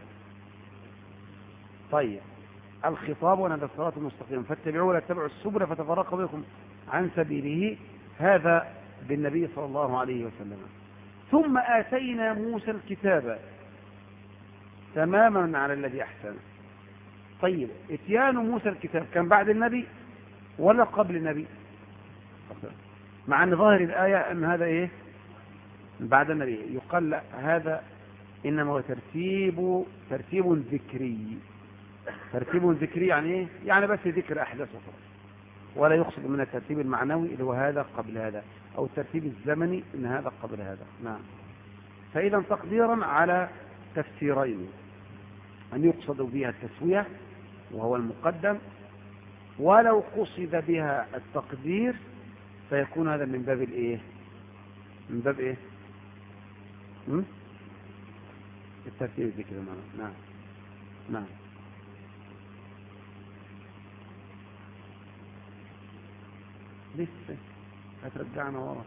طيب الخطاب وأن هذا الصراط المستقيم فاتبعوه ولا تتبعوا السبل فتفرق بكم عن سبيله، هذا بالنبي صلى الله عليه وسلم. ثم آتينا موسى الكتاب تماما على الذي أحسن. طيب اتيان موسى الكتاب كان بعد النبي ولا قبل النبي؟ مع أن ظاهر الآية أن هذا إيه؟ بعد النبي. يقال لا، هذا إنما هو ترتيب ترتيب ذكري. ترتيب ذكري يعني إيه؟ يعني بس ذكر أحداث وخلاص، ولا يقصد من الترتيب المعنوي اللي هو هذا قبل هذا، أو الترتيب الزمني إن هذا قبل هذا. نعم. فإذا تقديرا على تفسيرين: أن يقصد بها التسوية وهو المقدم، ولو قصد بها التقدير فيكون هذا من باب الإيه؟ من باب إيه؟ م? الترتيب الذكري. نعم نعم. لسه هترجعنا ورا.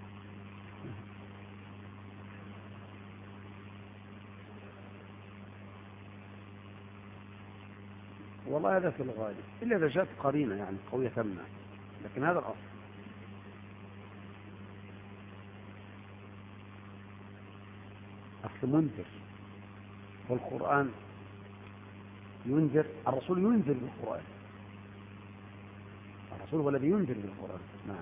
والله هذا في الغالب إلا إذا جاءت قرينة يعني قوية تمنع، لكن هذا الأصل. أصل منذر، والقرآن ينذر، الرسول ينذر بالقرآن، الرسول هو الذي ينذر بالقرآن. نعم.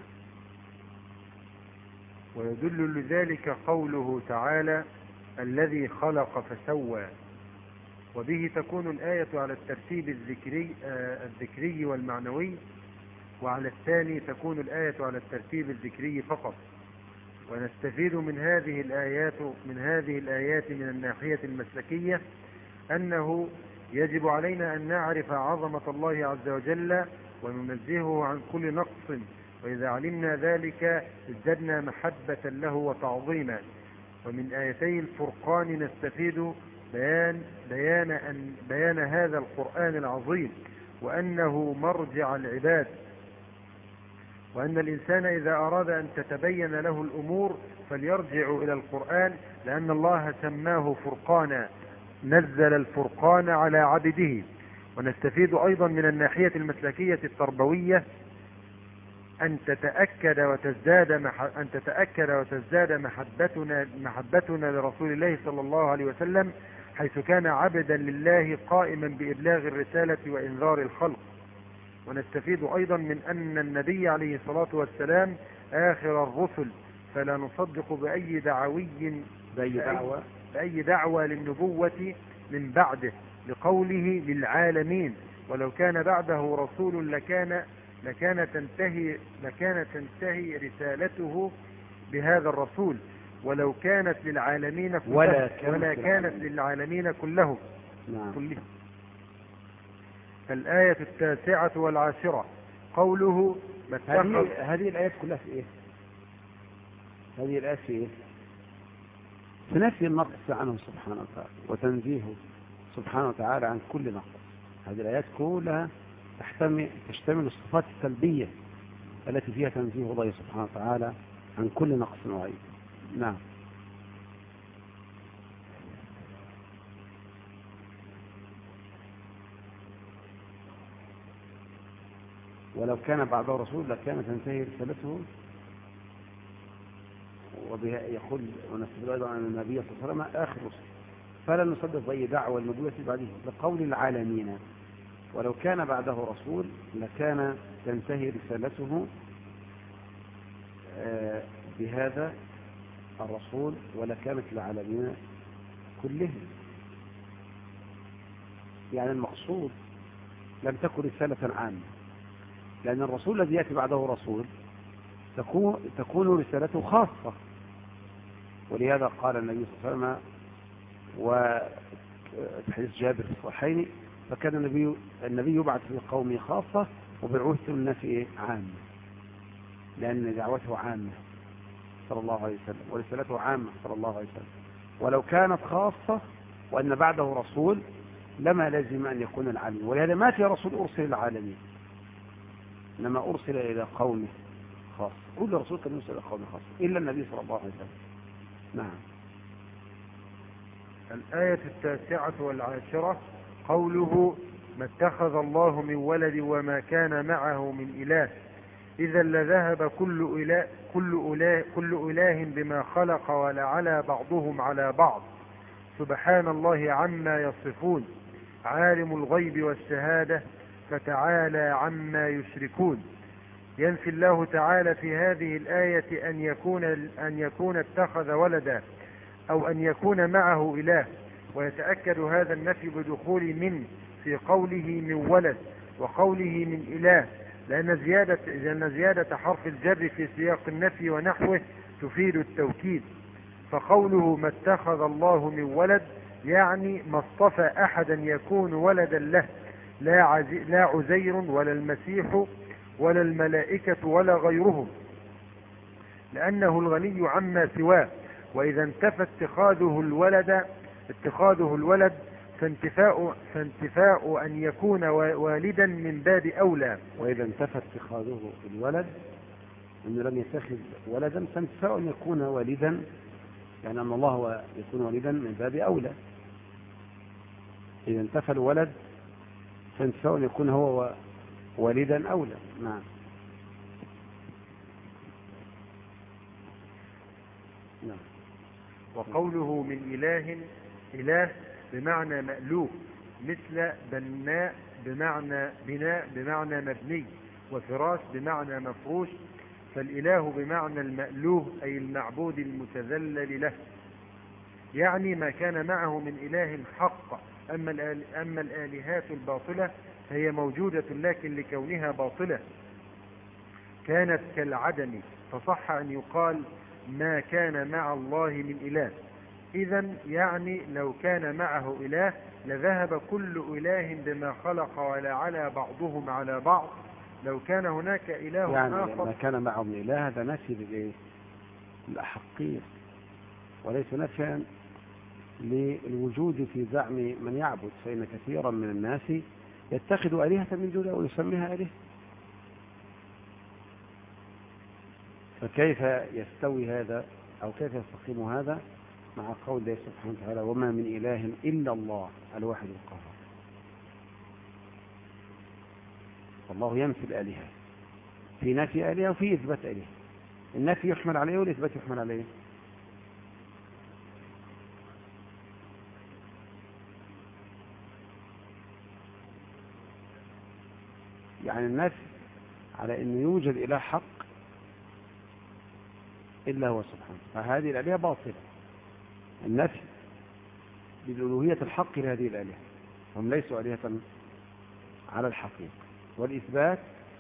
ويدل لذلك قوله تعالى: الذي خلق فسوى. وبه تكون الآية على الترتيب الذكري, الذكري والمعنوي، وعلى الثاني تكون الآية على الترتيب الذكري فقط. ونستفيد من هذه الآيات من هذه الآيات من الناحية المسلكية أنه يجب علينا أن نعرف عظمة الله عز وجل وننزهه عن كل نقص، وإذا علمنا ذلك ازددنا محبة له وتعظيما. ومن آيتي الفرقان نستفيد بيان, بيان, أن بيان هذا القرآن العظيم، وأنه مرجع العباد، وأن الإنسان إذا أراد أن تتبين له الأمور فليرجع إلى القرآن، لأن الله سماه فرقانا، نزل الفرقان على عبده. ونستفيد أيضا من الناحية المسلكية التربوية أن تتأكد وتزداد أن تتأكد وتزداد محبتنا محبتنا لرسول الله صلى الله عليه وسلم، حيث كان عبدا لله قائما بإبلاغ الرسالة وإنذار الخلق. ونستفيد أيضا من أن النبي عليه الصلاة والسلام آخر الرسل، فلا نصدق بأي دعوي بأي دعوة بأي دعوة للنبوة من بعده، لقوله للعالمين، ولو كان بعده رسول لكان لكان تنتهي لكان تنتهي رسالته بهذا الرسول، ولو كانت للعالمين كلهم ولا كانت, ولا كانت للعالمين كلهم. نعم. كلهم. الآية التاسعة والعاشرة قوله هذه, هذه الآيات كلها في إيه؟ هذه الآيات في إيه؟ في نفي النقص عنه سبحانه وتعالى وتنزيهه سبحانه وتعالى عن كل نقص. هذه الآيات كلها تحتمل تشتمل الصفات السلبية التي فيها تنزيه الله سبحانه وتعالى عن كل نقص وعيب. نعم. ولو كان بعده رسول لكان تنتهي رسالته، وبها يقول ونستفيد أيضا عن النبي صلى الله عليه وسلم آخر رسل، فلا نصدق بأي دعوة النبوة بعده، لقول العالمين. ولو كان بعده رسول لكان تنتهي رسالته بهذا الرسول، ولكانت العالمين كلهم. يعني المقصود لم تكن رسالة عامة، لأن الرسول الذي يأتي بعده رسول تكون, تكون رسالته خاصة. ولهذا قال النبي صلى الله عليه وسلم وفي حديث جابر في الصحيحين: فكان النبي النبي يبعث في قومه خاصة وبعث الناس عامة، لأن دعوته عامة صلى الله عليه وسلم ورسالته عامة صلى الله عليه وسلم. ولو كانت خاصة وأن بعده رسول لما لازم أن يكون العالمين، ولهذا ما في رسول أرسل العالمين، إنما أرسل إلى قومه خاص. كل رسول كان يرسل إلى قومه خاص إلا النبي صلى الله عليه وسلم. نعم. الآية التاسعة والعاشرة قوله: ما اتخذ الله من ولد وما كان معه من إله، إذا لذهب كل إله, كل إله, كل إله بما خلق ولعلى بعضهم على بعض، سبحان الله عما يصفون، عالم الغيب والشهادة فتعالى عما يشركون. ينفي الله تعالى في هذه الآية أن يكون, أن يكون اتخذ ولدا أو أن يكون معه إله، ويتأكد هذا النفي بدخول من في قوله من ولد وقوله من إله، لأن زيادة, لأن زيادة حرف الجر في سياق النفي ونحوه تفيد التوكيد. فقوله ما اتخذ الله من ولد يعني ما اصطفى أحدا يكون ولدا له، لا, لا عزير ولا المسيح ولا الملائكة ولا غيرهم، لأنه الغني عما سواه. وإذا انتفى اتخاذه الولد اتخاذه الولد فانتفاء, فانتفاء أن يكون والدا من باب أولى. وإذا انتفى اتخاذه الولد أنه لم يتخذ ولدا فانتفاء أن يكون والدا، يعني أن الله هو يكون والدا من باب أولى. إذا انتفى الولد فانتفاء أن يكون هو والدا أولى. نعم. نعم. وقوله من إله، إله بمعنى مألوف، مثل بناء بمعنى بناء بمعنى مبني، وفراش بمعنى مفروش. فالإله بمعنى المألوه أي المعبود المتذلل له، يعني ما كان معه من إله حق أما, الآل أما الآلهات الباطلة فهي موجودة لكن لكونها باطلة كانت كالعدم، فصح أن يقال ما كان مع الله من إله. إذن يعني لو كان معه إله لذهب كل إله بما خلق ولا على بعضهم على بعض. لو كان هناك إله يعني آخر ما كان معه من إله هذا نفي للإيه؟ الأحقية، وليس نفيا للوجود في زعم من يعبد، فإن كثيرا من الناس يتخذ آلهة من دونه ويسميها آلهة. فكيف يستوي هذا أو كيف يستقيم هذا مع قول الله سبحانه وتعالى وما من إله إلا الله الواحد القهار؟ الله ينفي الآلهة، في نفي آلهة وفي إثبات آلهة. النفي يحمل عليه والإثبات يحمل عليه. يعني النفي على أنه يوجد إله حق إلا هو سبحانه، فهذه الآلهة باطلة. النفي بالألوهية الحق لهذه الآلهة، هم ليسوا آلهة على الحقيقة، والإثبات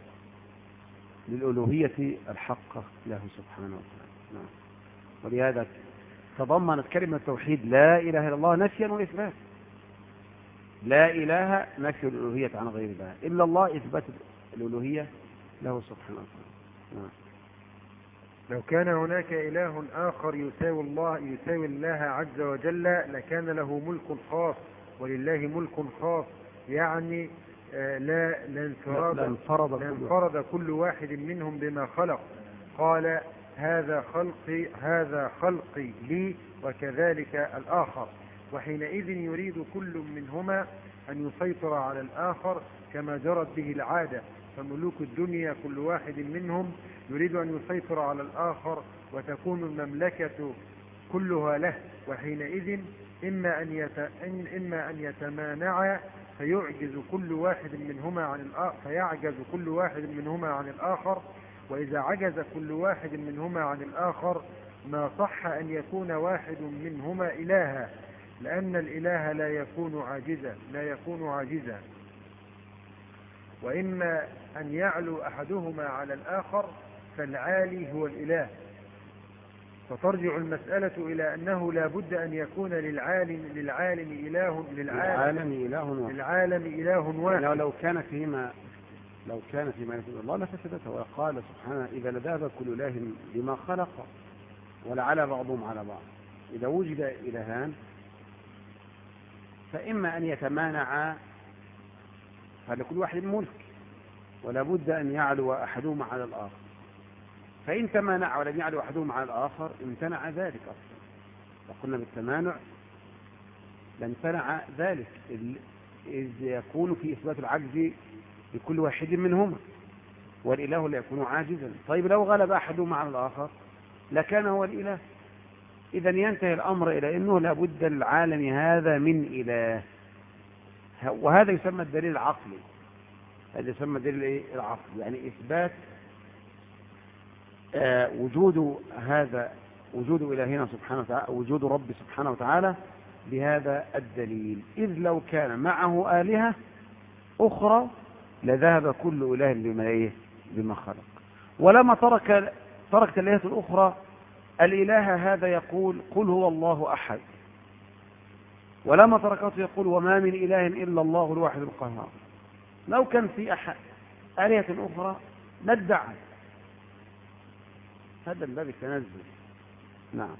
للألوهية الحقة له سبحانه وتعالى. نعم. ولهذا تضمنت كلمة التوحيد لا إله إلا الله نفيا وإثبات. لا إله نفي الألوهية عن غير الله، إلا الله إثبات الألوهية له سبحانه وتعالى. نعم. لو كان هناك إله آخر يساوي الله يساوي الله عز وجل لكان له ملك خاص ولله ملك خاص، يعني لا لانفرد, لانفرد, لانفرد كل واحد منهم بما خلق. قال هذا خلقي هذا خلقي لي وكذلك الآخر، وحينئذ يريد كل منهما أن يسيطر على الآخر كما جرت به العادة. فملوك الدنيا كل واحد منهم يريد أن يسيطر على الآخر وتكون المملكة كلها له، وحينئذ إما أن يت... إما أن يتمانع فيعجز كل واحد منهما عن الآخر فيعجز كل واحد منهما عن الآخر، وإذا عجز كل واحد منهما عن الآخر ما صح أن يكون واحد منهما إلها، لأن الإله لا يكون عاجزا لا يكون عاجزا وإما أن يعلو أحدهما على الآخر فالعالي هو الإله. فترجع المسألة إلى أنه لا بد أن يكون للعالم للعالم إله للعالم إله واحد للعالم إله واحد. يعني لو كان فيما لو كان فيما يقول الله لفسدته، وقال سبحانه إذا لذهب كل إله بما خلق ولعلى بعضهم على بعض. إذا وجد إلهان فإما أن يتمانعا، فلكل واحد ملك ولا بد أن يعلو أحدهما على الآخر، فإن تمانع ولم يعلو أحدهما على الآخر امتنع ذلك أصلا. وقلنا بالتمانع لامتنع ذلك إذ يكون في إثبات العجز لكل واحد منهما، والإله لا يكون عاجزا. طيب لو غلب أحدهما على الآخر لكان هو الإله. إذا ينتهي الأمر إلى أنه لابد للعالم هذا من إله، وهذا يسمى الدليل العقلي. هذا يسمى الدليل العقلي، يعني إثبات آه وجود هذا وجود إلهنا سبحانه وتعالى، وجود رب سبحانه وتعالى بهذا الدليل. إذ لو كان معه آلهة أخرى لذهب كل إله بما بما خلق، ولما ترك تركت الآلهة الأخرى الإله هذا يقول قل هو الله أحد، ولما تركته يقول وما من إله إلا الله الواحد القهار. لو كان في أحد آلهة أخرى لادعى. هذا الباب التنزل. نعم.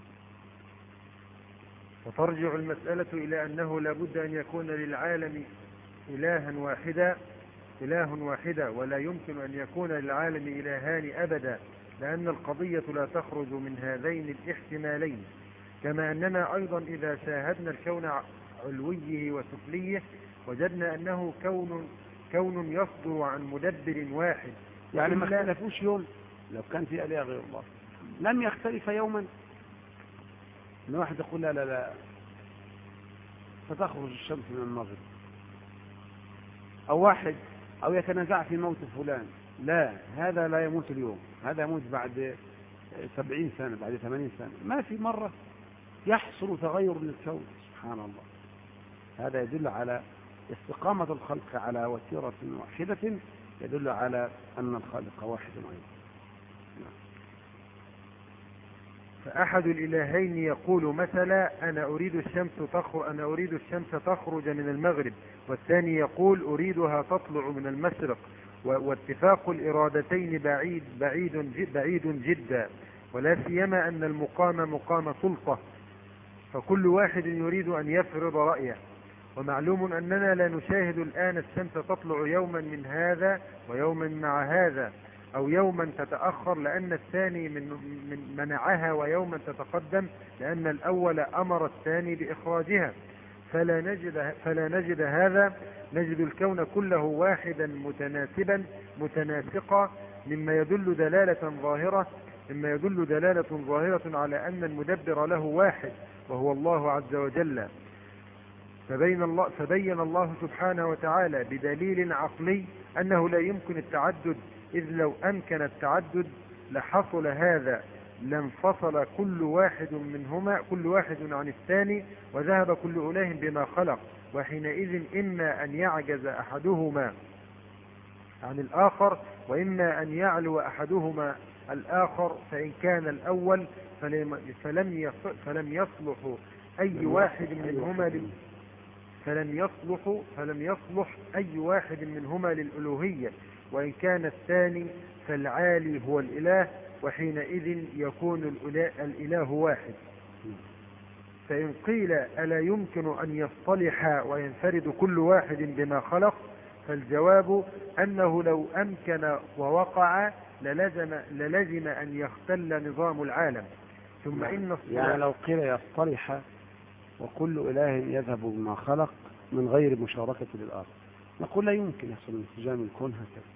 وترجع المسألة إلى أنه لابد أن يكون للعالم إلها واحدا إله واحدا ولا يمكن أن يكون للعالم إلهان أبدا، لأن القضية لا تخرج من هذين الاحتمالين. كما أننا أيضا إذا شاهدنا الكون علويه وسفليه وجدنا أنه كون كون يصدر عن مدبر واحد. يعني ما اختلفوش يوم. لو كان في آلهة غير الله لم يختلف يوما. ان واحد يقول لا لا لا فتخرج الشمس من المغرب، او واحد او يتنازع في موت فلان، لا هذا لا يموت اليوم، هذا يموت بعد سبعين سنة بعد ثمانين سنة. ما في مرة يحصل تغير للكون. سبحان الله. هذا يدل على استقامة الخلق على وتيرة واحدة، يدل على أن الخالق واحد أيضا. فأحد الإلهين يقول مثلا أنا أريد الشمس تخرج أنا أريد الشمس تخرج من المغرب، والثاني يقول أريدها تطلع من المشرق، واتفاق الإرادتين بعيد بعيد جد بعيد جدا، ولا سيما أن المقام مقام سلطة، فكل واحد يريد أن يفرض رأيه. ومعلوم أننا لا نشاهد الآن الشمس تطلع يوما من هذا ويوما مع هذا، أو يوما تتأخر لأن الثاني من من منعها، ويوما تتقدم لأن الأول أمر الثاني بإخراجها. فلا نجد فلا نجد هذا، نجد الكون كله واحدا متناسبا متناسقا، مما يدل دلالة ظاهرة مما يدل دلالة ظاهرة على أن المدبر له واحد وهو الله عز وجل. فبين الله, فبين الله سبحانه وتعالى بدليل عقلي أنه لا يمكن التعدد، إذ لو أمكن التعدد لحصل هذا، لانفصل كل واحد منهما كل واحد عن الثاني، وذهب كل إله بما خلق، وحينئذ إما أن يعجز أحدهما عن الآخر، وإما أن يعلو أحدهما الآخر. فإن كان الأول فلم فلم يصلح أي واحد منهما لل فلم يصلح فلم يصلح أي واحد منهما للألوهية، وإن كان الثاني فالعالي هو الإله، وحينئذ يكون الإله, الإله واحد. فإن قيل ألا يمكن أن يصطلح وينفرد كل واحد بما خلق، فالجواب أنه لو أمكن ووقع للزم, للزم أن يختل نظام العالم. ثم إن يعني لو قيل يصطلح وكل إله يذهب بما خلق من غير مشاركة للآخر، نقول لا يمكن يحصل انسجام الكون هكذا.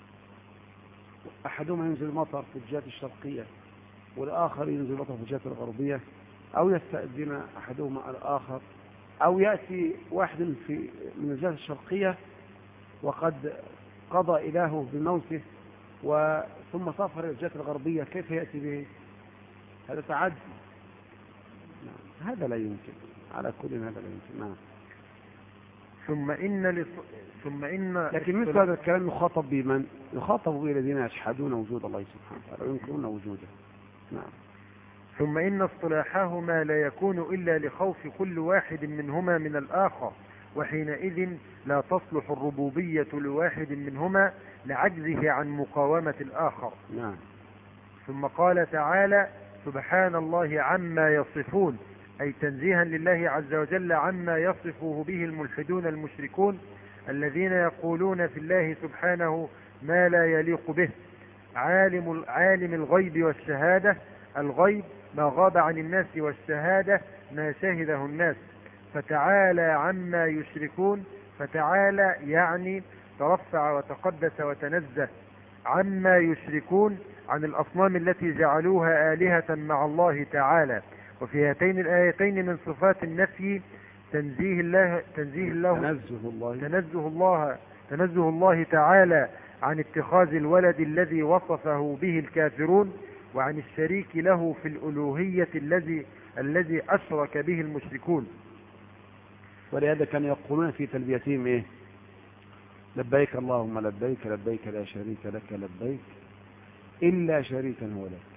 أحدهما ينزل مطر في الجهة الشرقية والآخر ينزل مطر في الجهة الغربية، أو يستأذن أحدهما الآخر، أو يأتي واحد في من الجهة الشرقية وقد قضى إلهه بموته وثم سافر إلى الجهة الغربية، كيف يأتي به؟ هذا تعدي. هذا لا يمكن، على كل هذا لا يمكن. نعم. ثم إن لص... ثم إن لكن مثل هذا الكلام يخاطب بمن؟ يخاطب بالذين يجحدون وجود الله سبحانه وتعالى وينكرون وجوده. نعم. ثم إن اصطلاحهما لا يكون إلا لخوف كل واحد منهما من الآخر، وحينئذ لا تصلح الربوبية لواحد منهما لعجزه عن مقاومة الآخر. نعم. ثم قال تعالى سبحان الله عما يصفون، أي تنزيها لله عز وجل عما يصفه به الملحدون المشركون الذين يقولون في الله سبحانه ما لا يليق به. عالم, عالم الغيب والشهادة، الغيب ما غاب عن الناس، والشهادة ما شهده الناس. فتعالى عما يشركون، فتعالى يعني ترفع وتقدس وتنزه عما يشركون عن الأصنام التي جعلوها آلهة مع الله تعالى. وفي هاتين الآيتين من صفات النفي تنزيه الله تنزيه الله تنزه الله تنزه الله تنزه الله تعالى عن اتخاذ الولد الذي وصفه به الكافرون، وعن الشريك له في الألوهية الذي الذي أشرك به المشركون. ولهذا كانوا يقولون في تلبيتهم إيه؟ لبيك اللهم لبيك لبيك لا شريك لك لبيك إلا شريكا هو لك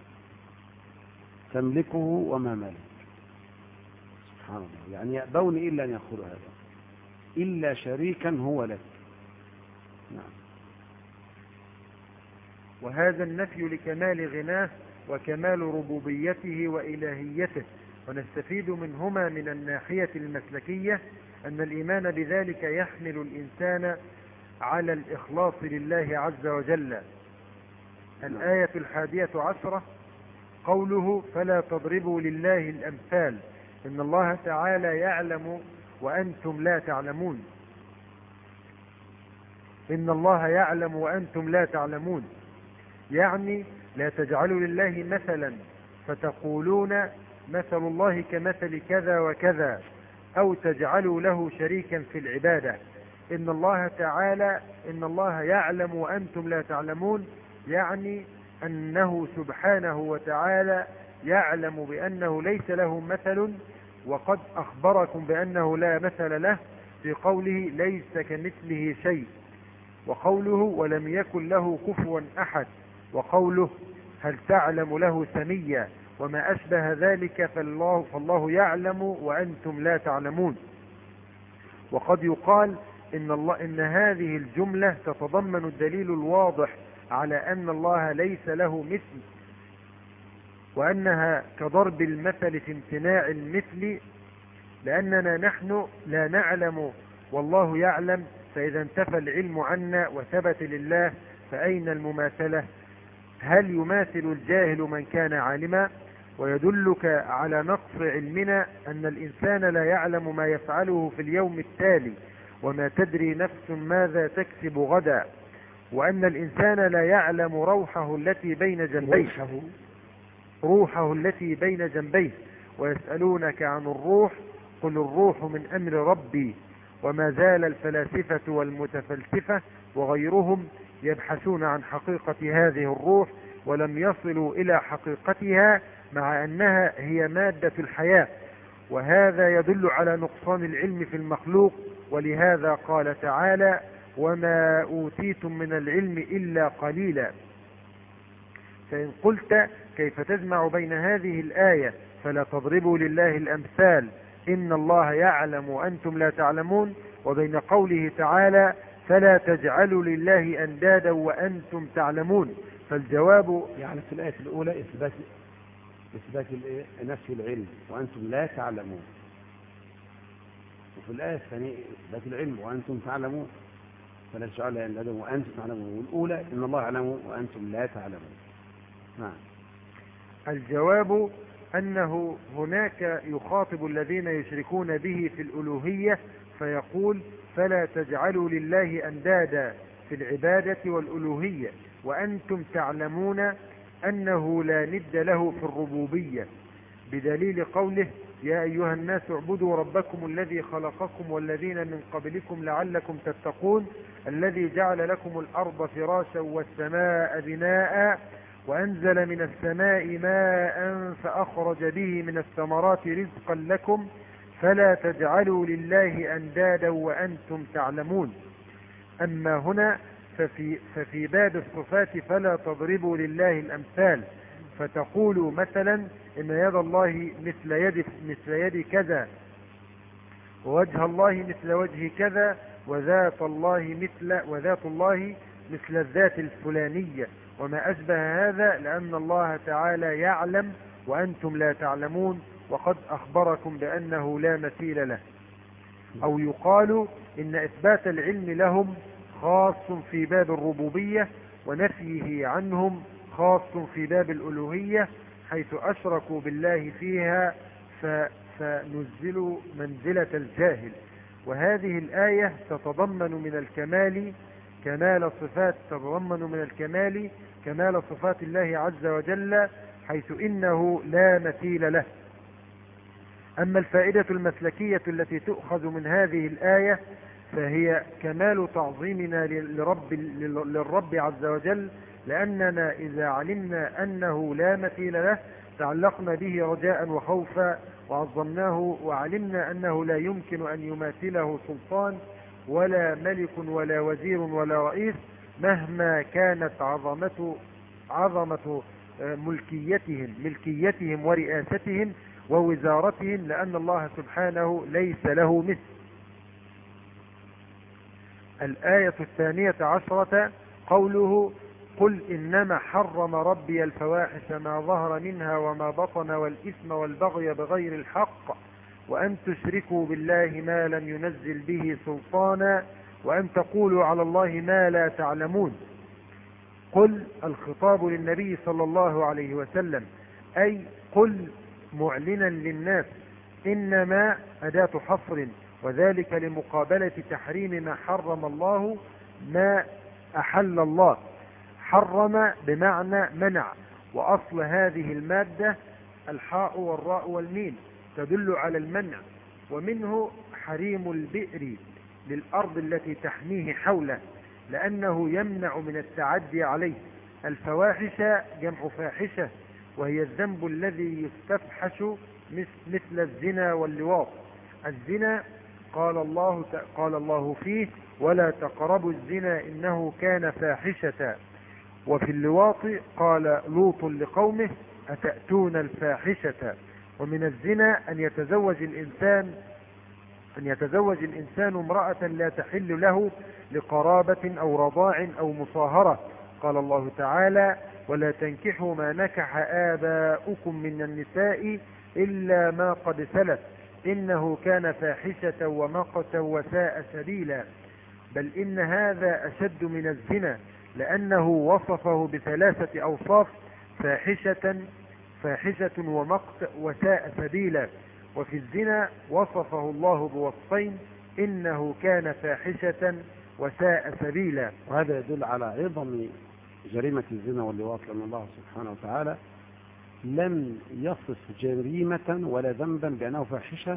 تملكه وما ملك. سبحان الله، يعني يأبون إلا أن يقولوا هذا، إلا شريكا هو لك. نعم. وهذا النفي لكمال غناه وكمال ربوبيته وإلهيته. ونستفيد منهما من الناحية المسلكية أن الإيمان بذلك يحمل الإنسان على الإخلاص لله عز وجل. الآية الحادية عشرة قوله فلا تضربوا لله الأمثال، إن الله تعالى يعلم وأنتم لا تعلمون. إن الله يعلم وأنتم لا تعلمون، يعني لا تجعلوا لله مثلا فتقولون مثل الله كمثل كذا وكذا، أو تجعلوا له شريكا في العبادة. إن الله تعالى إن الله يعلم وأنتم لا تعلمون، يعني أنه سبحانه وتعالى يعلم بأنه ليس له مثل وقد أخبركم بأنه لا مثل له في قوله ليس كمثله شيء، وقوله ولم يكن له كفوا أحد، وقوله هل تعلم له سميا، وما أشبه ذلك فالله, فالله يعلم وأنتم لا تعلمون. وقد يقال إن, الله إن هذه الجملة تتضمن الدليل الواضح على أن الله ليس له مثل، وأنها كضرب المثل في امتناع المثل، لأننا نحن لا نعلم والله يعلم، فإذا انتفى العلم عنا وثبت لله فأين المماثلة؟ هل يماثل الجاهل من كان عالما؟ ويدلك على نقص علمنا أن الإنسان لا يعلم ما يفعله في اليوم التالي، وما تدري نفس ماذا تكسب غدا، وأن الإنسان لا يعلم روحه التي بين جنبيه روحه التي بين جنبيه ويسألونك عن الروح قل الروح من أمر ربي. وما زال الفلاسفة والمتفلسفة وغيرهم يبحثون عن حقيقة هذه الروح ولم يصلوا إلى حقيقتها، مع أنها هي مادة الحياة، وهذا يدل على نقصان العلم في المخلوق. ولهذا قال تعالى وما أوتيتم من العلم إلا قليلا. فإن قلت كيف تجمع بين هذه الآية فلا تضربوا لله الأمثال إن الله يعلم وأنتم لا تعلمون، وبين قوله تعالى فلا تجعلوا لله أندادا وأنتم تعلمون، فالجواب يعني في الآية الأولى إثبات إثبات نفي العلم وأنتم لا تعلمون، وفي الآية الثانية إثبات العلم وأنتم تعلمون، فلا تجعلوا لله أندادا وأنتم تعلمون، والأولى إن الله يعلم وأنتم لا تعلمون. نعم. الجواب أنه هناك يخاطب الذين يشركون به في الألوهية فيقول فلا تجعلوا لله أندادا في العبادة والألوهية وأنتم تعلمون أنه لا ند له في الربوبية، بدليل قوله يا أيها الناس اعبدوا ربكم الذي خلقكم والذين من قبلكم لعلكم تتقون الذي جعل لكم الأرض فراشا والسماء بناء وأنزل من السماء ماء فأخرج به من الثمرات رزقا لكم فلا تجعلوا لله أندادا وأنتم تعلمون. أما هنا ففي, ففي باب الصفات فلا تضربوا لله الأمثال، فتقولوا مثلا إن يد الله مثل يد, مثل يد كذا، ووجه الله مثل وجه كذا، وذات الله مثل وذات الله مثل الذات الفلانية، وما أشبه هذا، لأن الله تعالى يعلم وأنتم لا تعلمون، وقد أخبركم بأنه لا مثيل له. أو يقال إن إثبات العلم لهم خاص في باب الربوبية ونفيه عنهم خاص في باب الألوهية، حيث أشركوا بالله فيها فنزلوا منزلة الجاهل. وهذه الآية تتضمن من الكمال كمال صفات تتضمن من الكمال كمال صفات الله عز وجل، حيث إنه لا مثيل له. أما الفائدة المسلكية التي تؤخذ من هذه الآية فهي كمال تعظيمنا للرب, للرب عز وجل، لأننا إذا علمنا أنه لا مثيل له تعلقنا به رجاء وخوفا وعظمناه، وعلمنا أنه لا يمكن أن يماثله سلطان ولا ملك ولا وزير ولا رئيس مهما كانت عظمة عظمة ملكيتهم ملكيتهم ورئاستهم ووزارتهم، لأن الله سبحانه ليس له مثل. الآية الثانية عشرة قوله قل إنما حرم ربي الفواحش ما ظهر منها وما بطن والإثم والبغي بغير الحق وأن تشركوا بالله ما لم ينزل به سلطانا وأن تقولوا على الله ما لا تعلمون. قل الخطاب للنبي صلى الله عليه وسلم، أي قل معلنا للناس، إنما أداة حصر، وذلك لمقابلة تحريم ما حرم الله ما أحل الله. حرم بمعنى منع، وأصل هذه المادة الحاء والراء والميم تدل على المنع، ومنه حريم البئر للأرض التي تحميه حوله، لأنه يمنع من التعدي عليه. الفواحش جمع فاحشة، وهي الذنب الذي يستفحش مثل الزنا واللواط. الزنا قال الله قال الله فيه: ولا تقربوا الزنا إنه كان فاحشة. وفي اللواط قال لوط لقومه: أتأتون الفاحشة. ومن الزنا أن يتزوج الإنسان أن يتزوج الإنسان امرأة لا تحل له لقرابة أو رضاع أو مصاهرة. قال الله تعالى: ولا تنكحوا ما نكح آباؤكم من النساء إلا ما قد سلف إنه كان فاحشة ومقتا وساء سبيلا. بل إن هذا أشد من الزنا، لأنه وصفه بثلاثة أوصاف: فاحشة فاحشة ومقت وساء سبيلا. وفي الزنا وصفه الله بوصفين: إنه كان فاحشة وساء سبيلا. وهذا يدل على عظم جريمة الزنا واللواط، لأن الله سبحانه وتعالى لم يصف جريمة ولا ذنبا بأنه فاحشة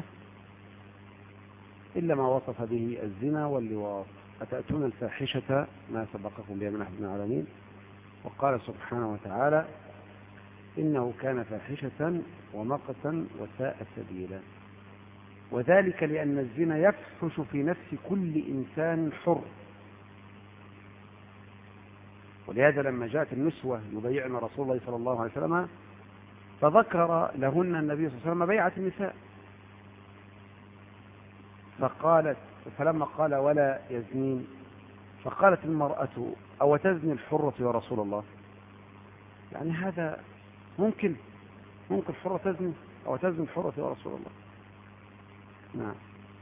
إلا ما وصف به الزنا واللواط. أتأتون الفاحشة ما سبقكم بها من أحد من العالمين. وقال سبحانه وتعالى: إنه كان فاحشة ومقتا وساء سبيلا. وذلك لأن الزنا يفحش في نفس كل إنسان حر. ولهذا لما جاءت النسوة يبايعن رسول الله صلى الله عليه وسلم فذكر لهن النبي صلى الله عليه وسلم بيعة النساء، فقالت فلما قال: ولا يزنين، فقالت المرأة: أو تزني الحرة يا رسول الله؟ يعني هذا ممكن ممكن الحرة تزني أو تزني الحرة يا رسول الله؟ نعم.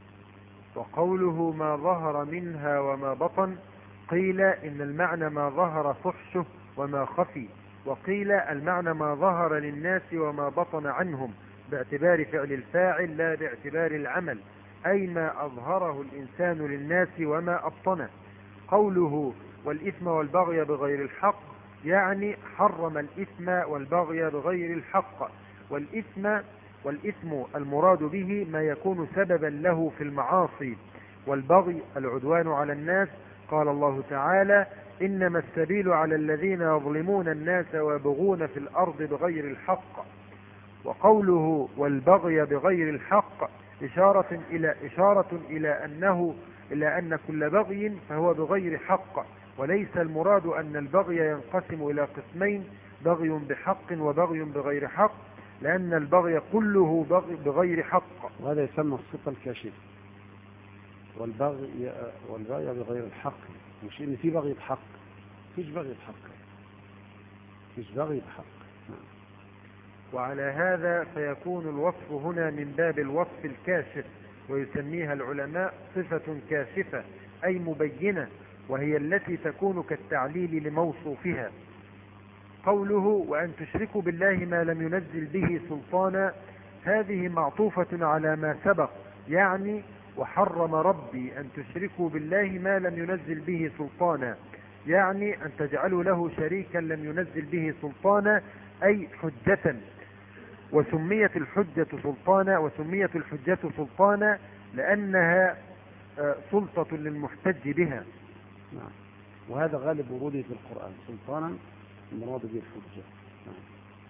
وقوله ما ظهر منها وما بطن، قيل إن المعنى ما ظهر فحشه وما خفي، وقيل المعنى ما ظهر للناس وما بطن عنهم، باعتبار فعل الفاعل لا باعتبار العمل، أي ما أظهره الإنسان للناس وما أبطنه. قوله والإثم والبغي بغير الحق، يعني حرم الإثم والبغي بغير الحق. والإثم والإثم المراد به ما يكون سببا له في المعاصي، والبغي العدوان على الناس. قال الله تعالى: إنما السبيل على الذين يظلمون الناس ويبغون في الأرض بغير الحق. وقوله والبغي بغير الحق إشارة إلى إشارة إلى أنه إلى أن كل بغي فهو بغير حق، وليس المراد أن البغي ينقسم إلى قسمين: بغي بحق وبغي بغير حق، لأن البغي كله بغي بغير حق. وهذا يسمى الصفة الكاشفة. والبغي والبغي بغير الحق، مش إن في بغي بحق، فيش بغي بحق، فيش بغي بحق. وعلى هذا فيكون الوصف هنا من باب الوصف الكاشف، ويسميها العلماء صفة كاشفة أي مبينة، وهي التي تكون كالتعليل لموصوفها. قوله وأن تشركوا بالله ما لم ينزل به سلطانا، هذه معطوفة على ما سبق، يعني وحرم ربي أن تشركوا بالله ما لم ينزل به سلطانا، يعني أن تجعلوا له شريكا لم ينزل به سلطانا، أي حجة. وسميت الحجة سلطانا وسميت الحجة سلطانا لأنها سلطة للمحتج بها. نعم. وهذا غالب وروده في القرآن، سلطانا المراد به الحجة. نعم.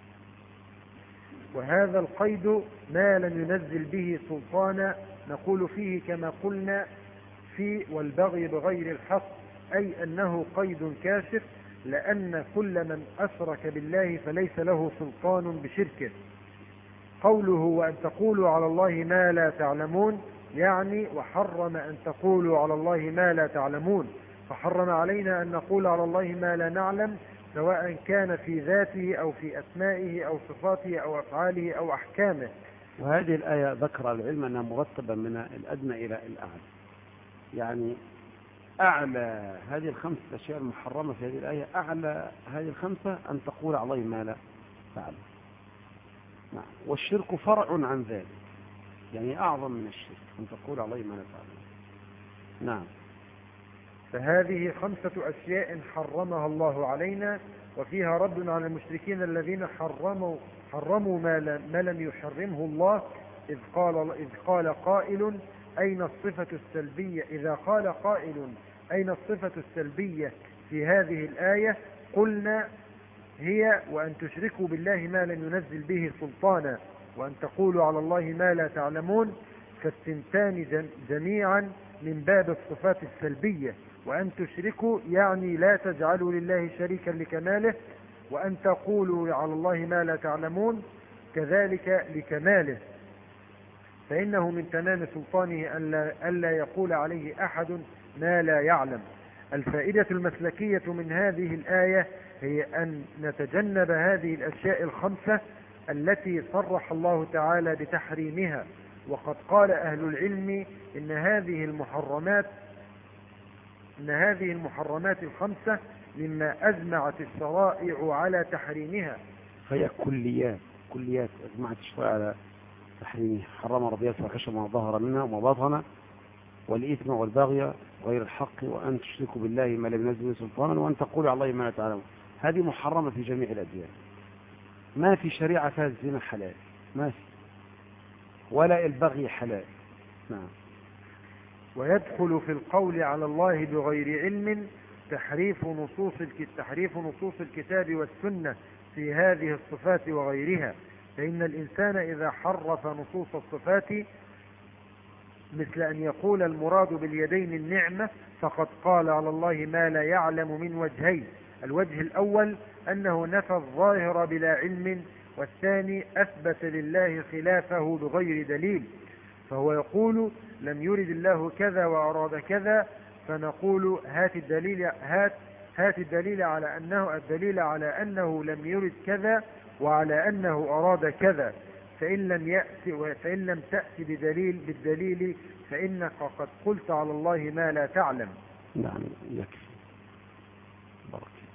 وهذا القيد ما لم ينزل به سلطانا نقول فيه كما قلنا في والبغي بغير الحق، أي أنه قيد كاشف، لأن كل من أشرك بالله فليس له سلطان بشركه. قوله وأن تقولوا على الله ما لا تعلمون، يعني وحرم أن تقولوا على الله ما لا تعلمون، فحرم علينا أن نقول على الله ما لا نعلم، سواء كان في ذاته أو في أسمائه أو صفاته أو أفعاله أو أحكامه. وهذه الآية ذكر العلم أنها مرتبة من الأدنى إلى الأعلى، يعني أعلى هذه الخمسة أشياء المحرمة في هذه الآية، أعلى هذه الخمسة أن تقول على الله ما لا تعلم. نعم. والشرك فرع عن ذلك، يعني أعظم من الشرك أن تقول على الله ما لا تعلم. نعم. فهذه خمسة أشياء حرمها الله علينا، وفيها رد على المشركين الذين حرموا حرموا ما, ما لم يحرمه الله، إذ قال إذ قال قائل أين الصفة السلبية إذا قال قائل أين الصفة السلبية في هذه الآية، قلنا هي وأن تشركوا بالله ما لم ينزل به سلطانا وأن تقولوا على الله ما لا تعلمون، فالثنتان جميعا من باب الصفات السلبية. وأن تشركوا يعني لا تجعلوا لله شريكا لكماله، وأن تقولوا على الله ما لا تعلمون كذلك لكماله، فإنه من تمام سلطانه ألا, ألا يقول عليه أحد ما لا يعلم. الفائدة المسلكية من هذه الآية هي أن نتجنب هذه الأشياء الخمسة التي صرح الله تعالى بتحريمها. وقد قال أهل العلم إن هذه المحرمات إن هذه المحرمات الخمسة مما أجمعت الشرائع على تحريمها. فهي كليات كليات أجمعت الشرائع على تحريمها. حرم ربي الفاحشة ما ظهر منها وما بطن والإثم والبغي غير الحق وأن تشركوا بالله ما لم ينزل به سلطانا وأن تقولوا على الله ما لا تعلمون. هذه محرمة في جميع الأديان. ما في شريعة فيها الزنا حلال، ما في، ولا البغي حلال. نعم. ويدخل في القول على الله بغير علم تحريف نصوص تحريف نصوص الكتاب والسنة في هذه الصفات وغيرها، فإن الإنسان إذا حرف نصوص الصفات مثل أن يقول المراد باليدين النعمة فقد قال على الله ما لا يعلم من وجهين. الوجه الأول أنه نفى الظاهر بلا علم، والثاني أثبت لله خلافه بغير دليل، فهو يقول لم يرد الله كذا وأراد كذا، فنقول هات الدليل هات هات الدليل على أنه الدليل على أنه لم يرد كذا وعلى أنه أراد كذا، فإن لم يأتي فإن لم تأتي بدليل بالدليل فإنك قد قلت على الله ما لا تعلم. نعم يكفي. بارك.